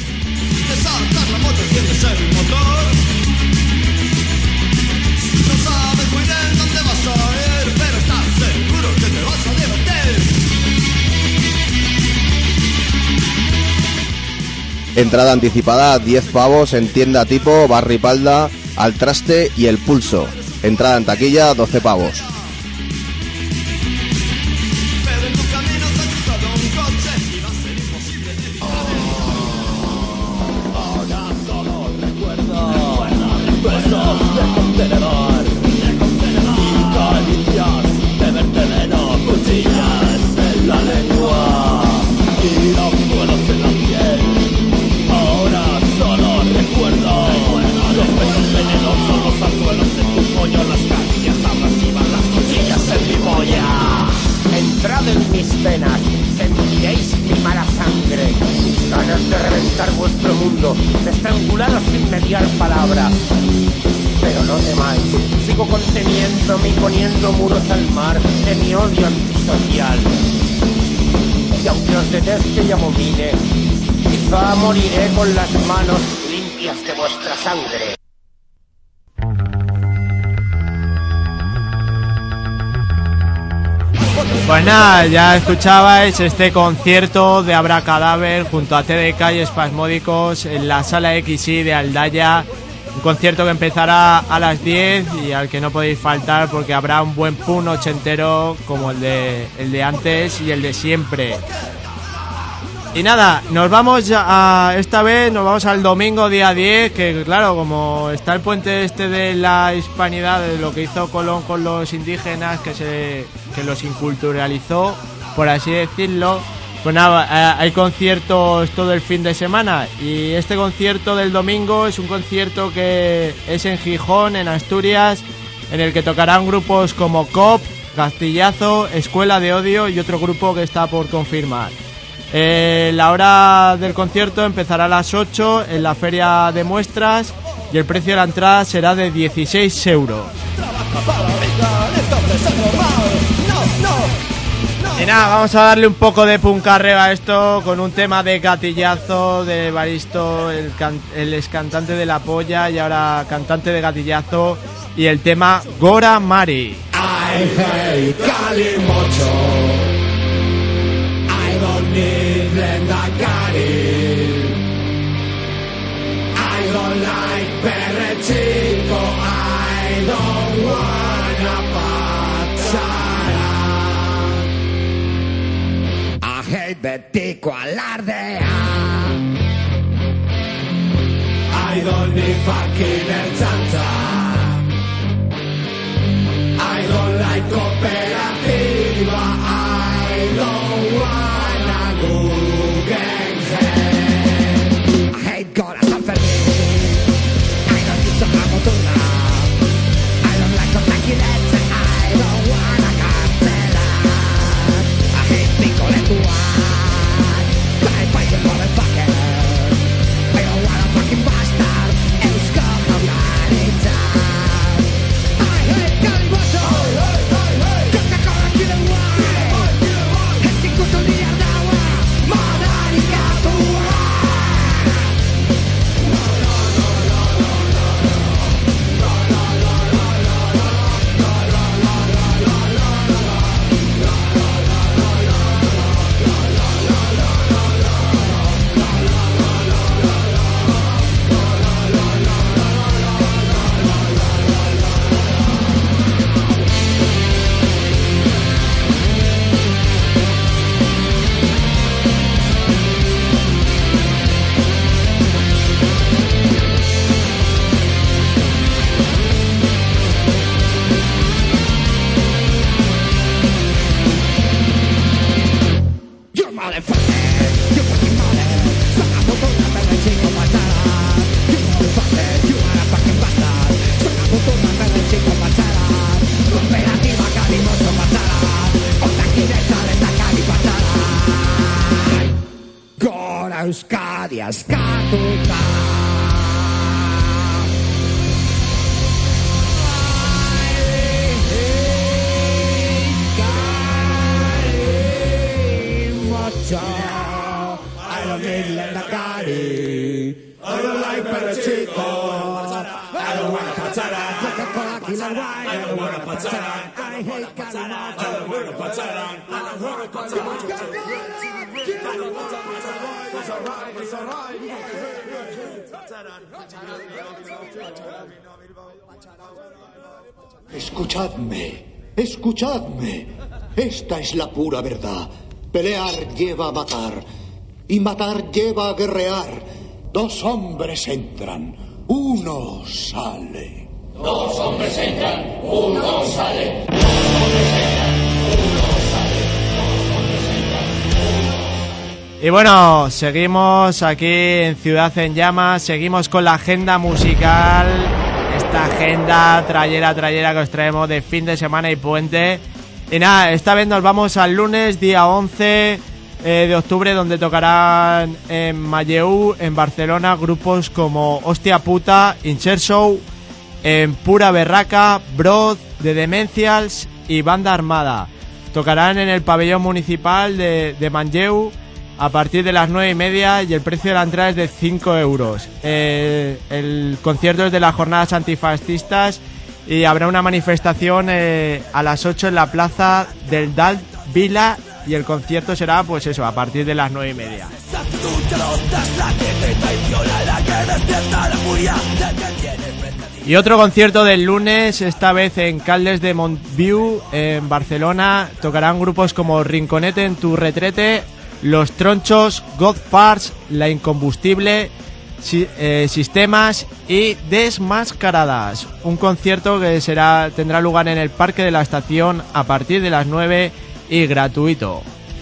Entrada anticipada 10 pavos en tienda tipo Barri Palda, Al Traste y El Pulso. Entrada en taquilla 12 pavos. Entrad en mis venas, sentiréis mi mala sangre, mis ganas de reventar vuestro mundo, de estrangularos sin mediar palabra. Pero no temáis, sigo conteniéndome y poniendo muros al mar de mi odio antisocial. Y aunque os deteste y abomine, quizá moriré con las manos limpias de vuestra sangre. Pues nada, ya escuchabais este concierto de Habrá Cadáver junto a TDK y Espasmódicos en la sala XI de Aldaya. Un concierto que empezará a las 10 y al que no podéis faltar porque habrá un buen pun ochentero como el de antes y el de siempre. Y nada, nos vamos esta vez nos vamos al domingo día 10, que claro, como está el puente este de la hispanidad, de lo que hizo Colón con los indígenas, que los inculturalizó, por así decirlo, pues nada, hay conciertos todo el fin de semana, y este concierto del domingo es un concierto que es en Gijón, en Asturias, en el que tocarán grupos como COP, Castillazo, Escuela de Odio y otro grupo que está por confirmar. La hora del concierto empezará a las 8 en la feria de muestras y el precio de la entrada será de 16 euros. Y nada, vamos a darle un poco de puncarrega a esto con un tema de Gatillazo, de Baristo, el ex cantante de La Polla y ahora cantante de Gatillazo, y el tema Gora Mari. I hate Calimocho. I don't need Lendakari. I don't like Perrechico. I don't wanna pachara. I hate Betico Alardea. I don't need fucking El Chanta. I don't like cooperativa. I don't wanna Guggenheim. I hate Gora San Fermín. I don't need to Motura. I don't like Cotaquilets. I don't wanna Cartela. I hate Nicoletua. I fight the motherfucker. I don't wanna fucking bastard. Euskal Jaurlaritza. Soy una puta, euskara euskadi askatuta. I don't need Lendakari. I don't like Perechito. I don't want a pachara. Coca-Cola, killer wine. I don't want a pachara. I hate Calimán. I don't want a pachara. I don't want a pachara. Escuchadme, escuchadme. Esta es la pura verdad. Pelear lleva a matar, y matar lleva a guerrear. Dos hombres entran, uno sale. Dos hombres entran, uno sale. Y bueno, seguimos aquí en Ciudad en Llamas, seguimos con la agenda musical, esta agenda trayera que os traemos de fin de semana y puente. Y nada, esta vez nos vamos al lunes, día 11 de octubre, donde tocarán en Manlleu, en Barcelona, grupos como Hostia Puta, Insert Show, en Pura Berraca, Broad, The Demencials y Banda Armada. Tocarán en el pabellón municipal de Manlleu a partir de las 9:30 y el precio de la entrada es de 5 euros. El concierto es de las jornadas antifascistas y habrá una manifestación a las 8 en la plaza del Dalt Vila y el concierto será pues eso, a partir de las 9:30. Y otro concierto del lunes, esta vez en Caldes de Montviu, en Barcelona. Tocarán grupos como Rinconete en tu retrete, Los Tronchos, God Parts, La Incombustible, Sistemas y Desmascaradas. Un concierto que tendrá lugar en el Parque de la Estación a partir de las 9 y gratuito.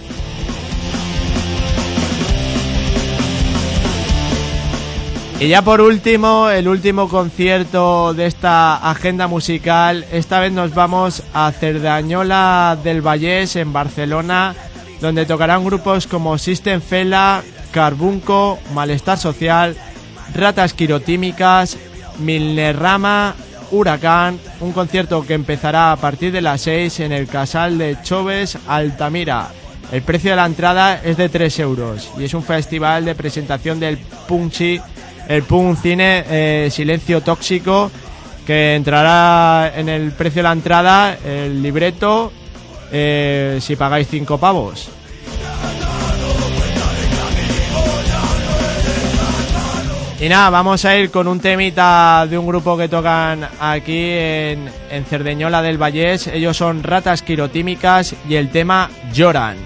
Y ya por último, el último concierto de esta agenda musical. Esta vez nos vamos a Cerdañola del Vallès, en Barcelona, donde tocarán grupos como System Fela, Carbunco, Malestar Social, Ratas Quirotímicas, Milnerrama, Huracán. Un concierto que empezará a partir de las 6 en el Casal de Choves, Altamira. El precio de la entrada es de 3 euros y es un festival de presentación del el Punk Cine Silencio Tóxico, que entrará en el precio de la entrada el libreto si pagáis 5 pavos. Y nada, vamos a ir con un temita de un grupo que tocan aquí en Cerdañola del Vallès. Ellos son Ratas Quirotímicas y el tema Lloran.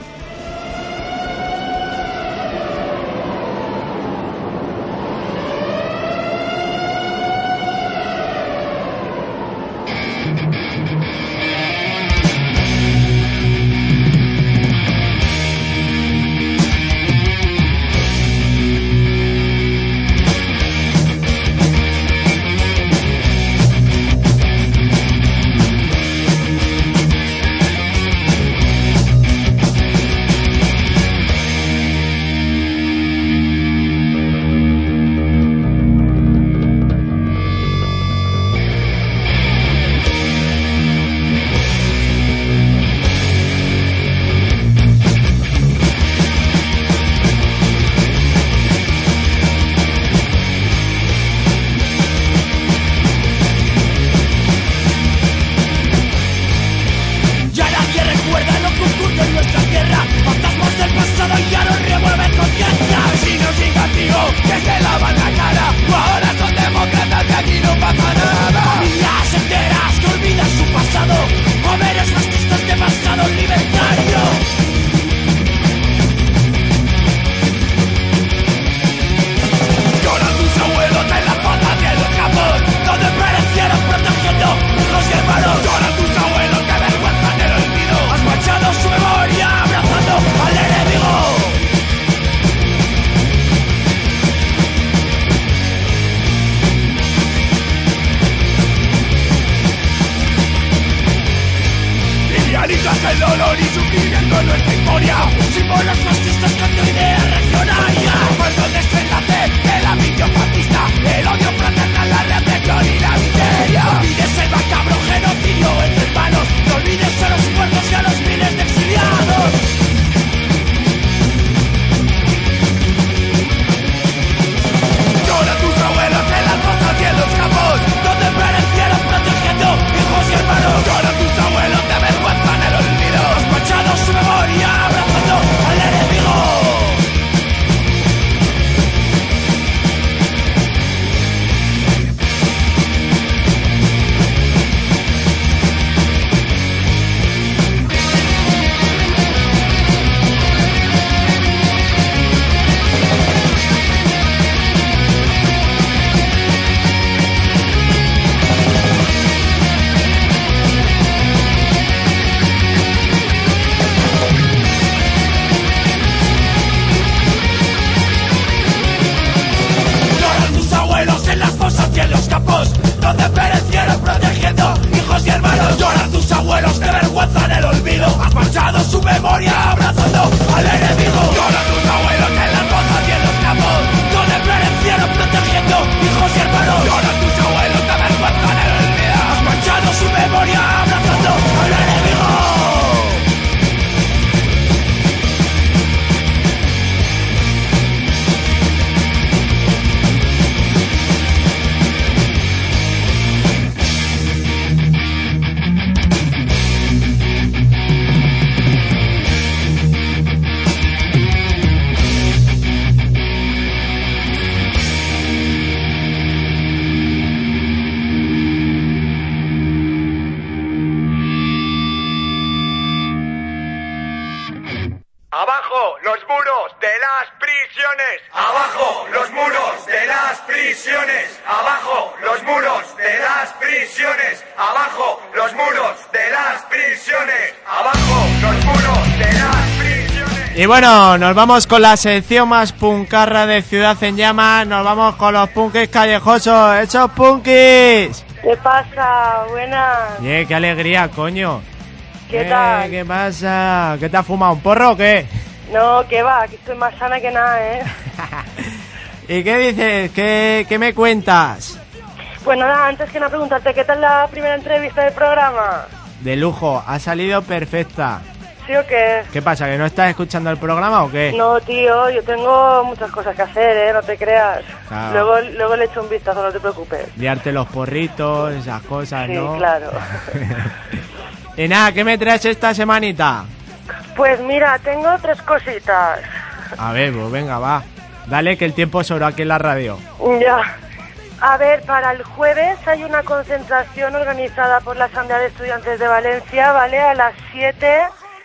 las prisiones. Abajo los muros de las prisiones. Abajo los muros de las prisiones. Abajo los muros de las prisiones. Abajo los muros de las prisiones. Y bueno, nos vamos con la sección más puncarra de Ciudad en Llamas. Nos vamos con los punkis callejosos. ¡Esos punkis! ¿Qué pasa? Buenas. Qué alegría, coño. ¿Qué tal? ¿Qué pasa? ¿Qué te has fumado? ¿Un porro o qué? No, que va, que estoy más sana que nada, ¿eh? ¿Y qué dices? ¿Qué me cuentas? Pues nada, antes que nada preguntarte, ¿qué tal la primera entrevista del programa? De lujo, ha salido perfecta. ¿Sí o qué? ¿Qué pasa, que no estás escuchando el programa o qué? No, tío, yo tengo muchas cosas que hacer, ¿eh? No te creas. Claro. Luego le echo un vistazo, no te preocupes. Liarte los porritos, esas cosas, sí, ¿no? Sí, claro. Y nada, ¿qué me traes esta semanita? Pues mira, tengo 3 cositas. A ver, pues venga, va. Dale, que el tiempo sobró aquí en la radio. Ya. A ver, para el jueves hay una concentración organizada por la Asamblea de Estudiantes de Valencia, ¿vale? A las 7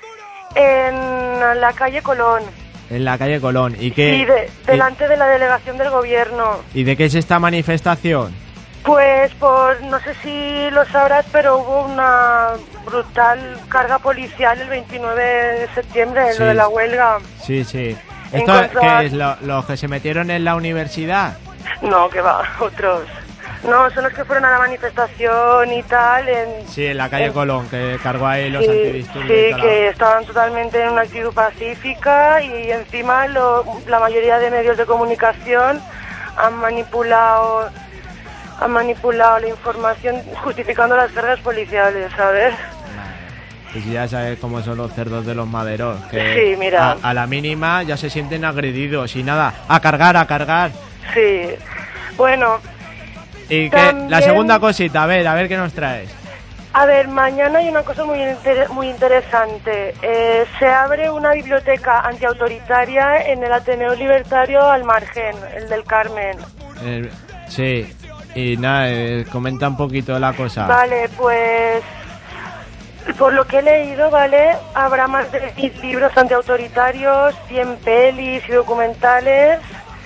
en la calle Colón. En la calle Colón. ¿Y qué? Sí, delante de la delegación del gobierno. ¿Y de qué es esta manifestación? Pues no sé si lo sabrás, pero hubo una brutal carga policial el 29 de septiembre, sí. Lo de la huelga. Sí, sí. ¿Esto qué es? ¿Los que se metieron en la universidad? No, que va, otros. No, son los que fueron a la manifestación y tal. Sí, en la calle Colón, que cargó ahí los antidisturbios. Sí, que estaban totalmente en una actitud pacífica y encima la mayoría de medios de comunicación han manipulado la información justificando las cargas policiales, ¿sabes? Pues ya sabes cómo son los cerdos de los maderos, que sí, mira. A la mínima ya se sienten agredidos y nada, a cargar. Sí, bueno. Y que la segunda cosita, a ver qué nos traes. A ver, mañana hay una cosa muy interesante. Se abre una biblioteca antiautoritaria en el Ateneo Libertario al Margen, el del Carmen. Sí, y nada, comenta un poquito la cosa. Vale, pues por lo que he leído, ¿vale? Habrá más de 1000 libros antiautoritarios, 100 pelis y documentales.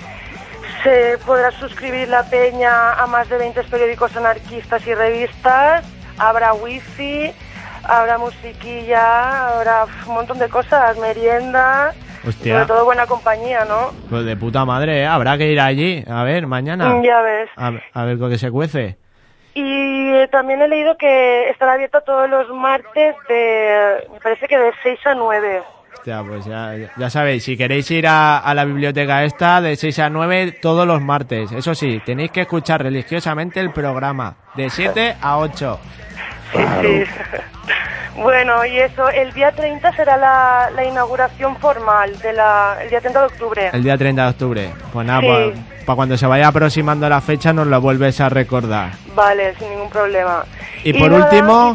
Se podrá suscribir la peña a más de 20 periódicos anarquistas y revistas. Habrá wifi, habrá musiquilla, habrá un montón de cosas, merienda. Hostia. Sobre todo buena compañía, ¿no? Pues de puta madre, ¿eh? Habrá que ir allí, a ver, mañana. Ya ves. A ver con qué se cuece. Y también he leído que estará abierto todos los martes me parece que de 6 a 9. Hostia, pues ya sabéis, si queréis ir a la biblioteca esta de 6 a 9 todos los martes. Eso sí, tenéis que escuchar religiosamente el programa, de 7 a 8. Sí. Bueno, y eso, el día 30 será la inauguración formal, el día 30 de octubre. El día 30 de octubre. Pues nada, sí. para cuando se vaya aproximando la fecha nos lo vuelves a recordar. Vale, sin ningún problema. Y por último,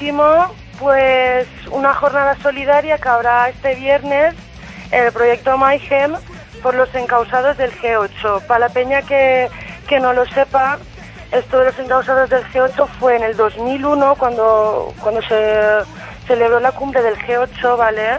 pues una jornada solidaria que habrá este viernes en el proyecto Mayhem por los encausados del G8. Para la peña que no lo sepa, esto de los encausados del G8 fue en el 2001 cuando se celebró la cumbre del G8, ¿vale?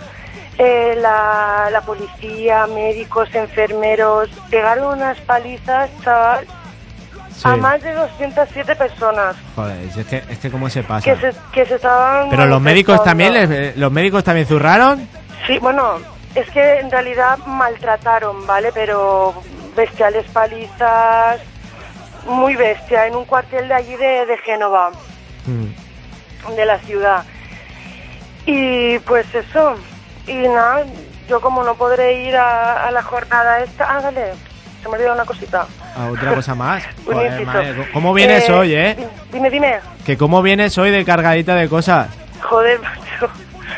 La policía, médicos, enfermeros pegaron unas palizas, chaval, sí, a más de 207 personas. Joder, es que cómo se pasa. Que se estaban. Pero los médicos también zurraron. Sí, bueno, es que en realidad maltrataron, ¿vale? Pero bestiales palizas, muy bestia, en un cuartel de allí de Génova, de la ciudad. Y pues eso, y nada, yo como no podré ir a la jornada esta... Ah, dale, se me olvidó una cosita. Otra cosa más. Joder, madre, ¿cómo vienes hoy, Dime. Que cómo vienes hoy de cargadita de cosas. Joder, macho.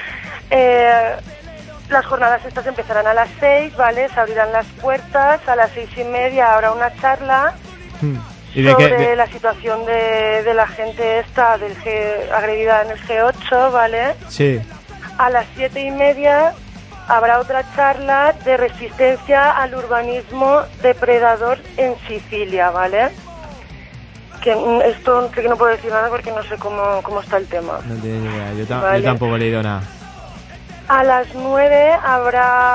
Las jornadas estas empezarán a las 6, ¿vale? Se abrirán las puertas, a las 6:30 habrá una charla sobre la situación de la gente esta agredida en el G8, ¿vale? Sí. A las 7:30 habrá otra charla de resistencia al urbanismo depredador en Sicilia, ¿vale? Que esto que no puedo decir nada porque no sé cómo está el tema. No tengo ni idea, yo tampoco he leído nada. A las 9 habrá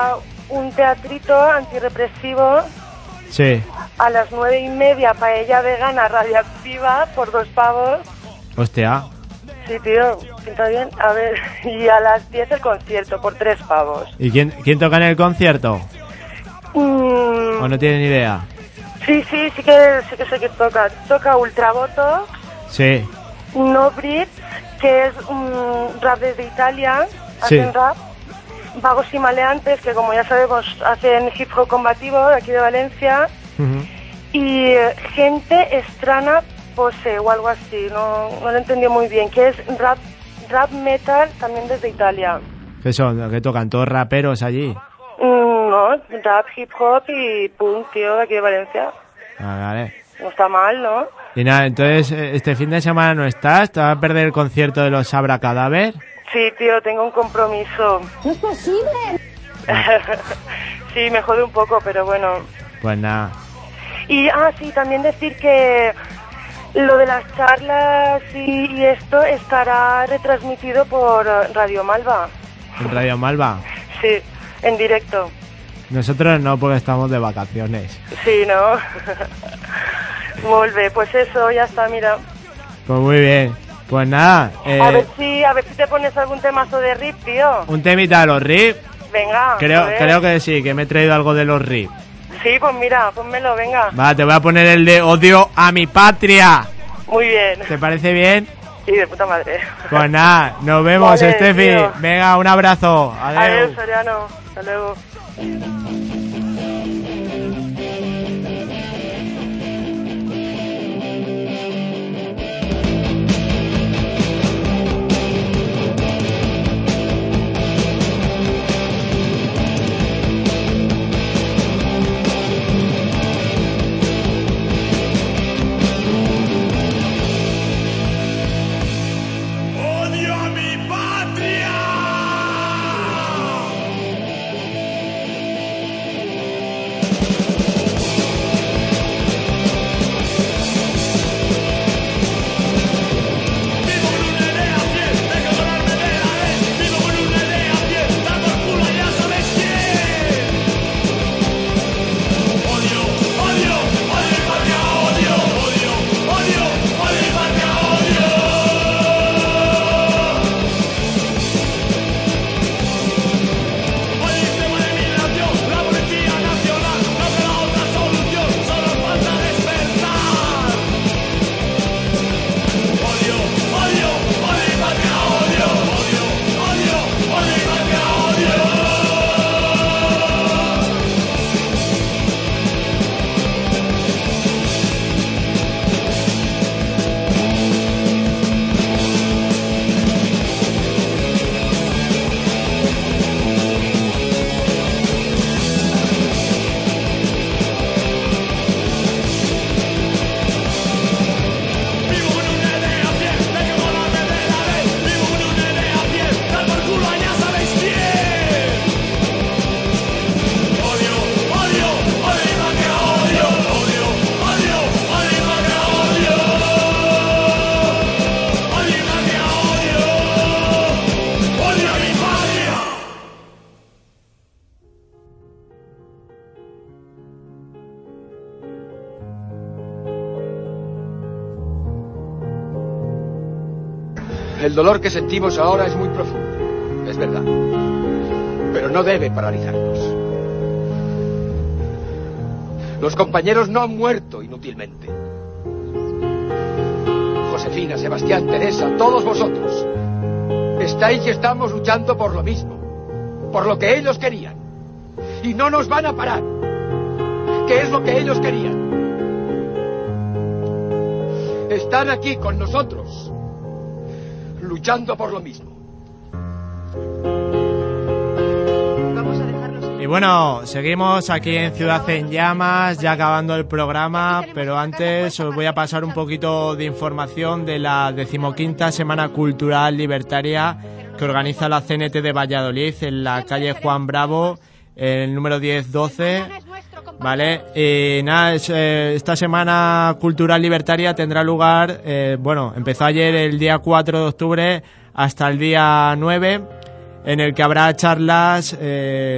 un teatrito antirrepresivo Sí. a las 9:30, paella vegana radioactiva por 2 pavos. Hostia. Sí, tío, pinta bien. A ver, y a las 10 el concierto por 3 pavos. ¿Y quién toca en el concierto? ¿O no tienen ni idea? Sí que sé que toca. Toca Ultrabotox, Sí. No Brits, que es un rap desde Italia, Sí. hacen rap. Vagos y Maleantes, que como ya sabemos hacen hip hop combativo de aquí de Valencia. Y Gente Extraña Pose o algo así, no lo entendí muy bien, que es rap metal también desde Italia. ¿Qué son? ¿Qué tocan? ¿Todos raperos allí? No, rap, hip hop y punk, tío, de aquí de Valencia. Ah, vale. No está mal, ¿no? Y nada, entonces, ¿este fin de semana no estás? ¿Te vas a perder el concierto de los Sabra Cadáver? Sí, tío, tengo un compromiso. ¡No es posible! Sí, me jode un poco, pero bueno. Pues nada. Y, sí, también decir que lo de las charlas y esto estará retransmitido por Radio Malva. ¿En Radio Malva? Sí, en directo. Nosotros no, porque estamos de vacaciones. Sí, ¿no? Molt bé, pues eso, ya está, mira. Pues muy bien. Pues nada. A ver si te pones algún temazo de RIP, tío. Un temita de los RIP. Venga. Creo que sí, que me he traído algo de los RIP. Sí, pues mira, pónmelo, venga. Va, te voy a poner el de Odio a mi patria. Muy bien. ¿Te parece bien? Sí, de puta madre. Pues nada, nos vemos, Vale, Estefi. tío. Venga, un abrazo. Adiós, Soriano. Hasta luego. ¡Odio a mi patria! El dolor que sentimos ahora es muy profundo, es verdad, pero no debe paralizarnos. Los compañeros no han muerto inútilmente. Josefina, Sebastián, Teresa, todos vosotros estáis y estamos luchando por lo mismo, por lo que ellos querían, y no nos van a parar, que es lo que ellos querían. Están aquí con nosotros, luchando por lo mismo. Y bueno, seguimos aquí en Ciudad en Llamas, ya acabando el programa, pero antes os voy a pasar un poquito de información de la 15ª Semana Cultural Libertaria que organiza la CNT de Valladolid en la calle Juan Bravo, el número 1012. Vale, y nada, esta Semana Cultural Libertaria tendrá lugar, empezó ayer el día 4 de octubre hasta el día 9, en el que habrá charlas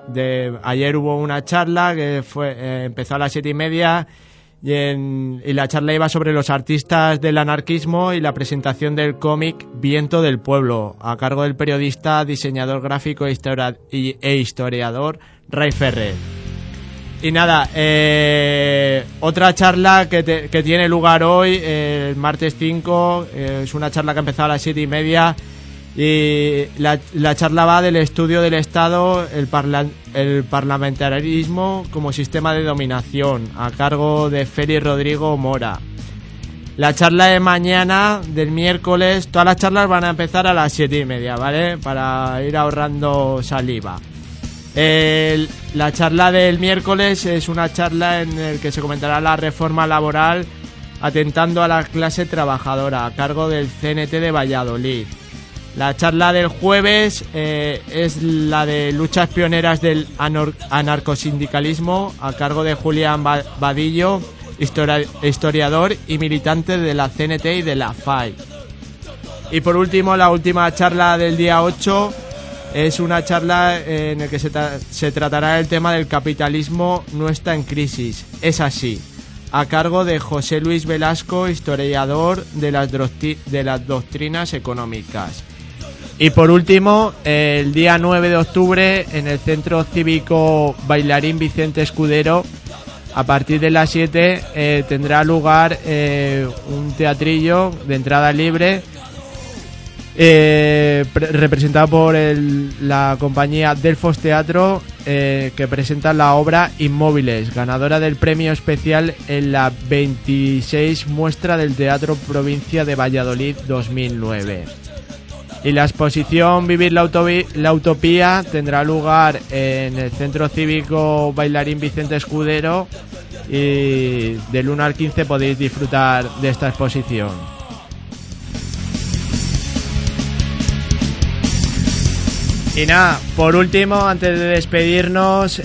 ayer hubo una charla que empezó a las 7:30 y la charla iba sobre los artistas del anarquismo y la presentación del cómic Viento del Pueblo, a cargo del periodista, diseñador gráfico e historiador Ray Ferrer. Y nada, otra charla que tiene lugar hoy, el martes 5, es una charla que ha empezado a las 7:30, y la charla va del estudio del Estado, el parlamentarismo como sistema de dominación, a cargo de Félix Rodrigo Mora. La charla de mañana, del miércoles, todas las charlas van a empezar a las 7:30, ¿vale? Para ir ahorrando saliva. La charla del miércoles es una charla en la que se comentará la reforma laboral atentando a la clase trabajadora, a cargo del CNT de Valladolid. La charla del jueves es la de luchas pioneras del anarcosindicalismo, a cargo de Julián Vadillo, historiador y militante de la CNT y de la FAI. Y por último, la última charla del día 8 es una charla en la que se tratará el tema del capitalismo no está en crisis, es así, a cargo de José Luis Velasco, historiador de las doctrinas económicas. Y por último, el día 9 de octubre, en el Centro Cívico Bailarín Vicente Escudero, a partir de las 7 tendrá lugar un teatrillo de entrada libre, representado por la compañía Delfos Teatro, que presenta la obra Inmóviles, ganadora del premio especial en la 26 muestra del Teatro Provincia de Valladolid 2009. Y la exposición Vivir la Utopía tendrá lugar en el Centro Cívico Bailarín Vicente Escudero, y del 1 al 15 podéis disfrutar de esta exposición. Y nada, por último, antes de despedirnos,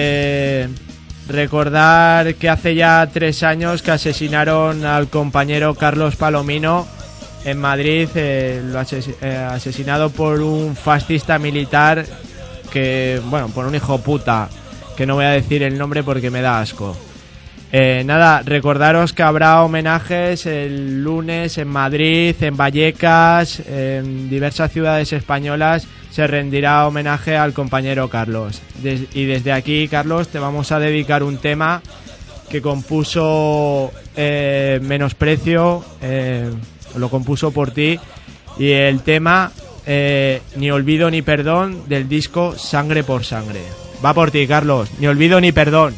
recordar que hace ya 3 años que asesinaron al compañero Carlos Palomino en Madrid, asesinado por un fascista militar por un hijo puta, que no voy a decir el nombre porque me da asco. Nada, recordaros que habrá homenajes el lunes en Madrid, en Vallecas, en diversas ciudades españolas. Se rendirá homenaje al compañero Carlos. Y desde aquí, Carlos, te vamos a dedicar un tema que compuso Menosprecio, lo compuso por ti, y el tema Ni olvido ni perdón, del disco Sangre por Sangre. Va por ti, Carlos. Ni olvido ni perdón.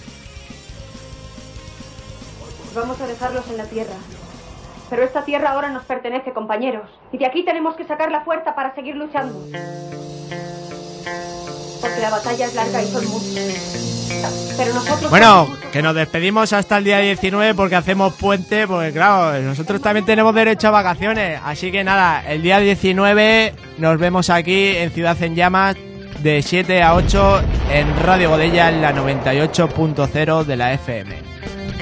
Vamos a dejarlos en la tierra. Pero esta tierra ahora nos pertenece, compañeros. Y de aquí tenemos que sacar la fuerza para seguir luchando. Porque la batalla es larga y son muchos. Pero nosotros... Bueno, que nos despedimos hasta el día 19 porque hacemos puente, porque claro, nosotros también tenemos derecho a vacaciones. Así que nada, el día 19 nos vemos aquí en Ciudad en Llamas de 7 a 8 en Radio Godella en la 98.0 de la FM.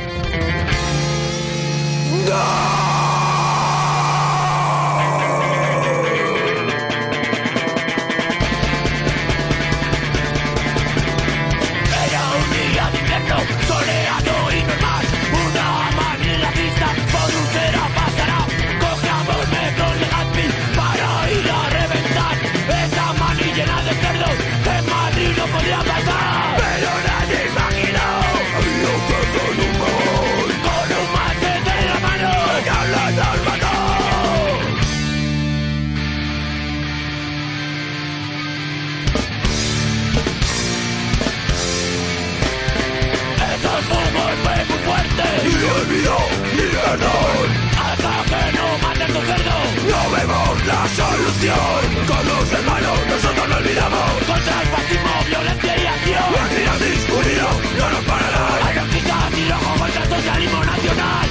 Soleado y normal, una mano en la pista, por un cera pasará. Cojamos metros de Gatsby para ir a reventar esa mani llena de cerdos que en Madrid no podía pasar. Pero nadie imaginó con un machete en la mano ella las mató. Estos humos fue muy fuerte, ni olvido ni perdón. Hasta que no maten tu cerdo, no vemos la solución. Con los hermanos nosotros no olvidamos. Contra el fascismo, violencia y acción. Mentira discutido, no nos pararán. Anarquistas y rojo, contra el socialismo nacional.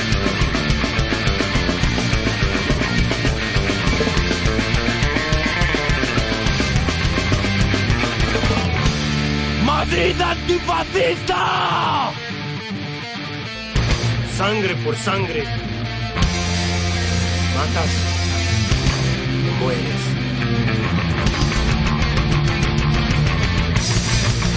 ¡Madrid antifascista! Sangre por sangre. Matas o mueres.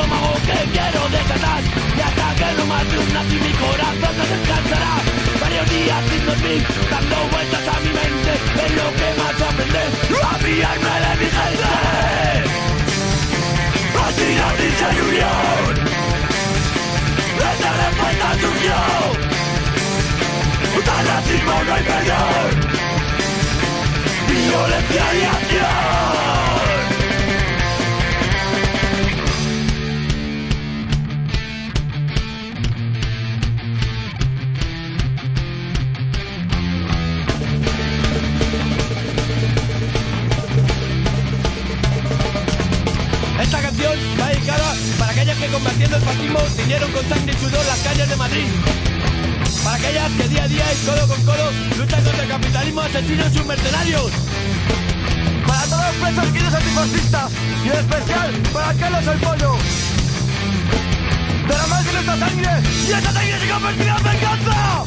estómago que quiero desatar. Y hasta que no más de un nazi mi corazón no descansará. Varios días sin dormir, dando vueltas a mi mente, es lo que más aprender a pillarme de mi gente. Así la dicha y unión, esta respuesta surgió. Al racismo no hay perdón, violencia y acción. Esta canción va dedicada para aquellas que combatiendo el fascismo tiñeron con sangre y sudor las calles de Madrid. Para aquellas que día a día y codo con codo luchan contra el capitalismo asesino y sus mercenarios. Para todos los presos queridos antifascistas y en especial para Carlos el Pollo. Derramar de nuestra sangre y esa sangre se convertirá en venganza.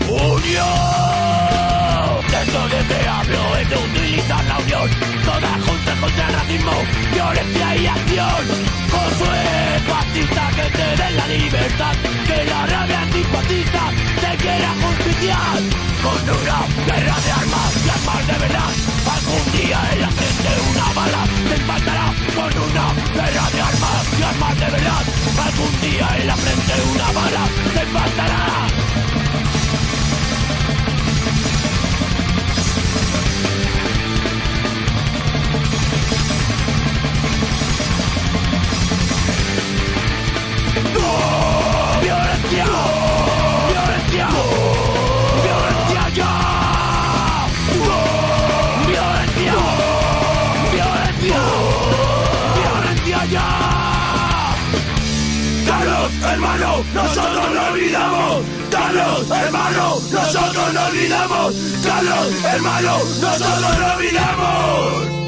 ¡Unión! De esto que te hablo es de utilizar la unión. Todas juntas contra el racismo, violencia y acción. Josué, fascista, que te den la libertad. Que la rabia antifascista te quiera justiciar. Con una guerra de armas y armas de verdad. Algún día en la frente una bala te impactará. Con una guerra de armas y armas de verdad. Algún día en la frente una bala te impactará. ¡Violencia! ¡Violencia! ¡Violencia ya! ¡Violencia! ¡Violencia! ¡Violencia ya! ¡Carlos, hermano! ¡Nosotros no olvidamos! ¡Carlos, hermano! ¡Nosotros no olvidamos! ¡Carlos, hermano! ¡Nosotros no olvidamos!